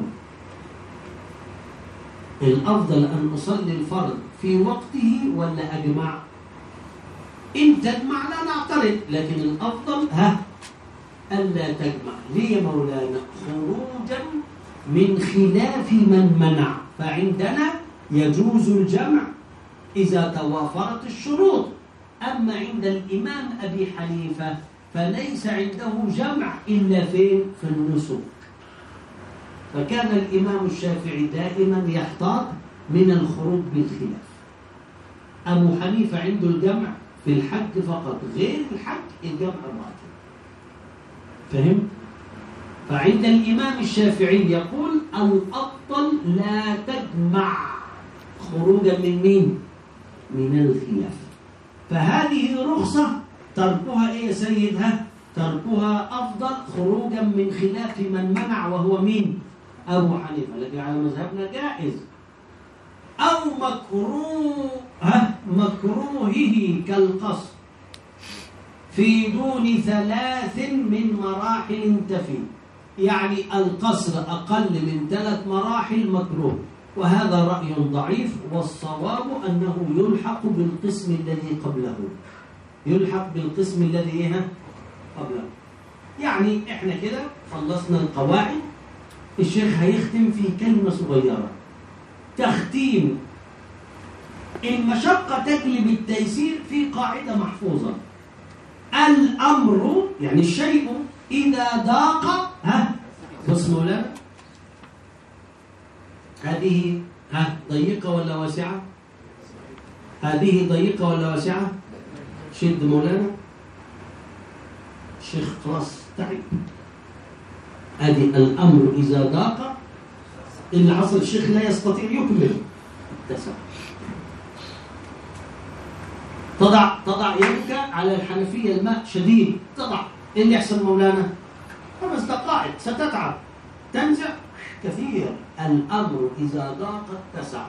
Speaker 1: الأفضل أن أصلي الفرض في وقته ولا أجمع؟ إن تجمع لا نعترض، لكن الأفضل ها ألا تجمع. ليه يا مولانا؟ خروجا من خلاف من منع. فعندنا يجوز الجمع إذا توافرت الشروط. أما عند الإمام أبي حنيفة فليس عنده جمع إلا فين؟ في النسك. فكان الإمام الشافعي دائما يحتاط من الخروج بالخلاف. أبو حنيفة عنده الجمع في الحج فقط، غير الحج الجمع باطل. فهم؟ فعند الإمام الشافعي يقول الأفضل لا تجمع خروجا من مين؟ من الخلاف. فهذه رخصة تركها إيه يا سيدها؟ تركها أفضل خروجا من خلاف من منع وهو مين؟ أبو حنيفة. لكن على مذهبنا جائز. أو مكروه مكروهه كالقصر في دون ثلاث من مراحل تفي. يعني القصر أقل من ثلاث مراحل مكروه، وهذا رأي ضعيف، والصواب أنه يلحق بالقسم الذي قبله. يلحق بالقسم الذي قبله. يعني إحنا كده خلصنا القواعد. الشيخ هيختم في كلمة صغيرة. تختيم المشقة تجلب التيسير في قاعدة محفوظة. الأمر يعني الشيء إذا ضاق ها بص مولانا، هذه ها ضيقة ولا واسعة؟ هذه ضيقة ولا واسعة؟ شد مولانا. الشيخ خلاص تعب. هذه الأمر إذا ضاق اللي حصل الشيخ لا يستطيع يكمل اتسع. تضع تضع يدك على الحنفية، الماء شديد، تضع، إيه اللي يحصل مولانا؟ خمس دقائق ستتعب، تنزع كثير. الأمر إذا ضاق اتسع.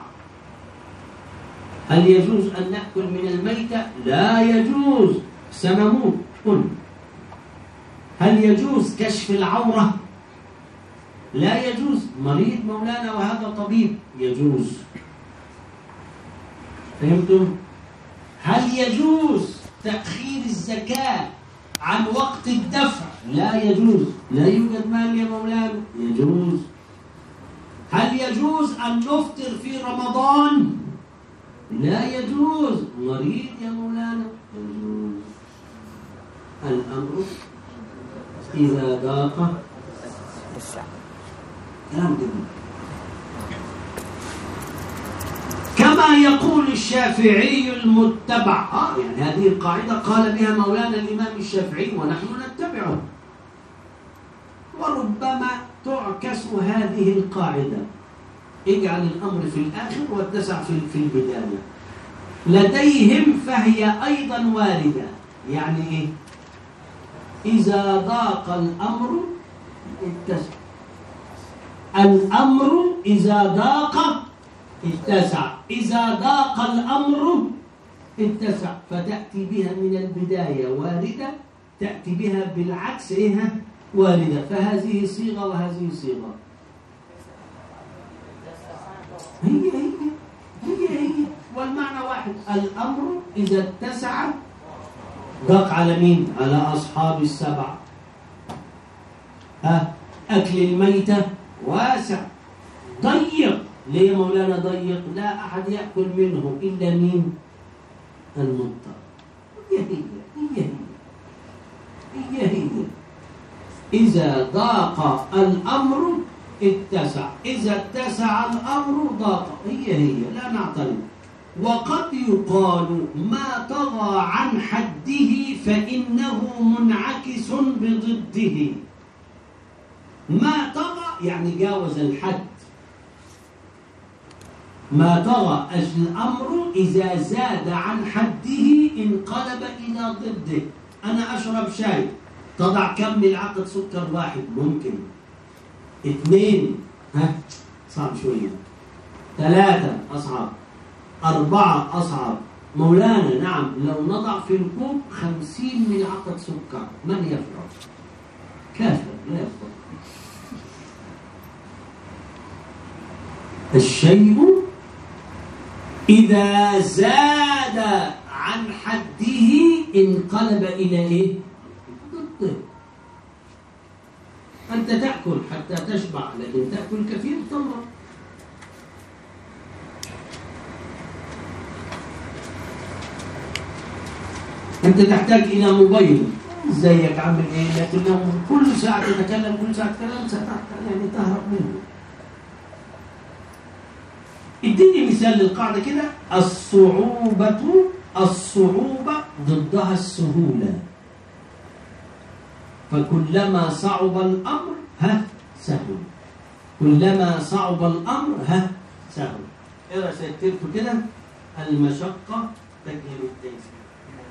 Speaker 1: هل يجوز أن نأكل من الميتة؟ لا يجوز، سنموت. قل هل يجوز كشف العورة؟ لا يجوز. مريض مولانا وهذا طبيب، يجوز. فهمتم؟ هل يجوز تأخير الزكاة عن وقت الدفع؟ لا يجوز. لا يوجد مال يا مولانا، يجوز. هل يجوز أن نفطر في رمضان؟ لا يجوز. مريض يا مولانا، يجوز. الأمر إذا ضاق كلام جميل. كما يقول الشافعي المتبع. آه يعني هذه القاعدة قال بها مولانا الإمام الشافعي ونحن نتبعه. وربما تعكس هذه القاعدة، اجعل الأمر في الآخر واتسع في في البداية. لديهم فهي أيضا واردة. يعني إيه؟ إذا ضاق الأمر اتسع. الأمر إذا ضاق اتسع. إذا ضاق الأمر اتسع. فتأتي بها من البداية واردة، تأتي بها بالعكس إيه واردة. فهذه صيغة وهذه صيغة. هي هي هي هي والمعنى واحد. الأمر إذا اتسع ضاق على مين؟ على أصحاب السبع. ها أكل الميتة واسع. ضيق. ليه مولانا ضيق؟ لا أحد يأكل منه إلا مين؟ المضطر. هي هي هي هي هي هي. إذا ضاق الأمر اتسع. إذا اتسع الأمر ضاق. هي هي لا نعترض. وقد يقال ما طغى عن حده فإنه منعكس بضده. ما طغى يعني جاوز الحد. ما طغى الأمر إذا زاد عن حده انقلب إلى ضده. أنا أشرب شاي، تضع كم ملعقة سكر واحد؟ ممكن. اثنين، ها صعب شوية. ثلاثة أصعب. أربعة أصعب. مولانا نعم، لو نضع في الكوب خمسين ملعقة سكر من يفرغ؟ كافر لا يفرغ. الشيء إذا زاد عن حده انقلب إلى إيه؟ ضده. أنت تأكل حتى تشبع، لكن تأكل كثير تمرض. أنت تحتاج إلى موبايل. ازيك عامل إيه؟ لكن لو كل ساعة تتكلم كل ساعة تتكلم يعني تهرب منه. اديني مثال للقاعدة كده. الصعوبة الصعوبة ضدها السهولة. فكلما صعب الأمر ها سهل. كلما صعب الأمر ها سهل. إذا سيكتبت كده المشقة تجلب التيسير.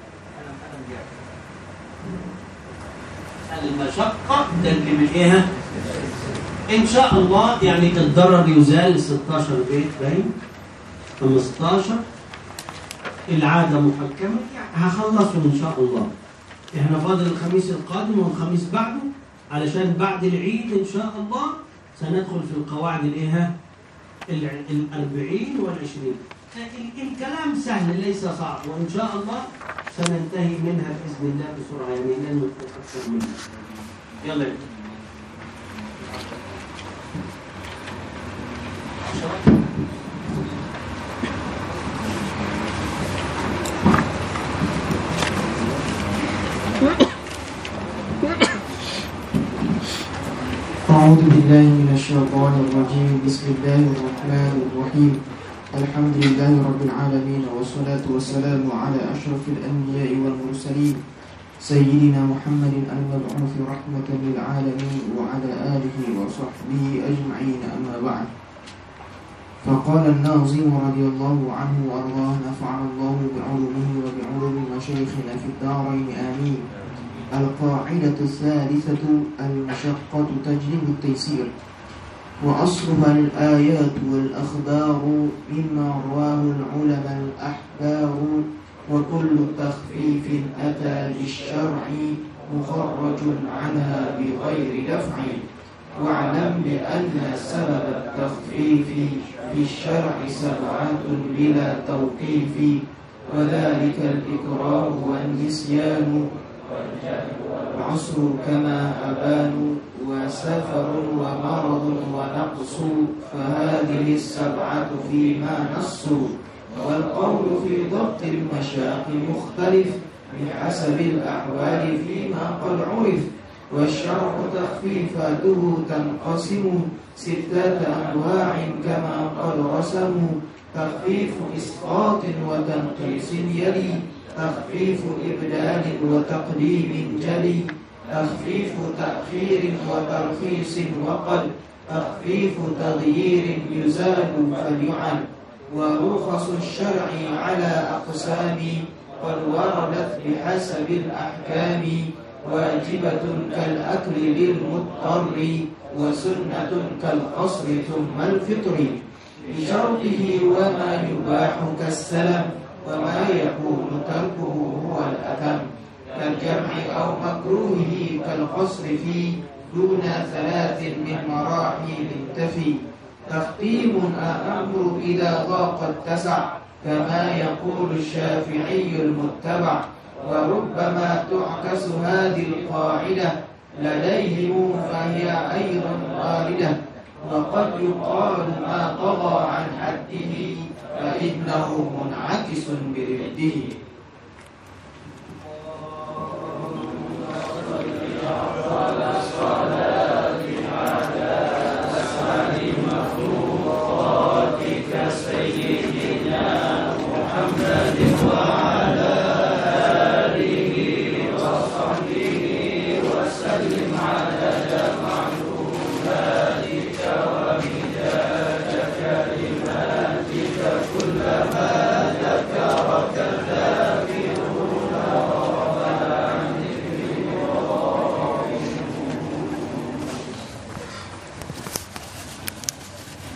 Speaker 1: المشقة تجلب الإيه؟ إن شاء الله يعني الضرر يزال. ستاشر بيت باين، خمستاشر العادة محكمة، يعني هخلصه إن شاء الله. إحنا فاضل الخميس القادم والخميس بعده، علشان بعد العيد إن شاء الله سندخل في القواعد الإيه؟ الأربعين والعشرين. الكلام سهل ليس صعب، وإن شاء الله سننتهي منها بإذن الله بسرعة، يعني لن نطلق أكثر منها. يلا يا
Speaker 4: أعوذ بالله من الشيطان الرجيم. بسم الله الرحمن الرحيم. الحمد لله رب العالمين، والصلاة والسلام على أشرف الأنبياء والمرسلين سيدنا محمد المبعوث رحمة للعالمين وعلى آله وصحبه أجمعين. أما بعد، فقال الناظم رضي الله عنه وأرضاه نفعنا الله بعلومه وبعلوم مشايخنا في الدارين آمين. القاعدة الثالثة المشقة تجلب التيسير، وأصلها الآيات والأخبار مما رواه العلماء الأحبار، وكل تخفيف أتى بالشرع مخرج عنها بغير دفع. واعلم بأن سبب التخفيف في الشرع سبعة بلا توقيف، وذلك الإكراه والنسيان والعسر كما أبان، وسفر ومرض ونقص، فهذه السبعة فيما نصوا. والقول في ضبط المشاق مختلف بحسب الأحوال فيما قد عرف، والشرع تخفيفاته تنقسم ستة أنواع كما قد رسموا. تخفيف إسقاط وتنقيص يلي، تخفيف إبدال وتقديم جلي، تخفيف تأخير وترخيص وقد، تخفيف تغيير يزال فليعن. ورخص الشرع على أقسام قد وردت بحسب الأحكام، واجبة كالأكل للمضطر، وسنة كالقصر ثم الفطر، بشرطه وما يباح كالسلم، وما يكون تركه هو الأتم، كالجمع أو مكروهه كالقصر فيه دون ثلاث من مراحل التفي. تختيم أمر إذا ضاق اتسع، كما يقول الشافعي المتبع. وربما تعكس هذه القاعدة لديهم فهي أيضا واردة، وقد يقال ما طغى عن حده فإنه منعكس برده.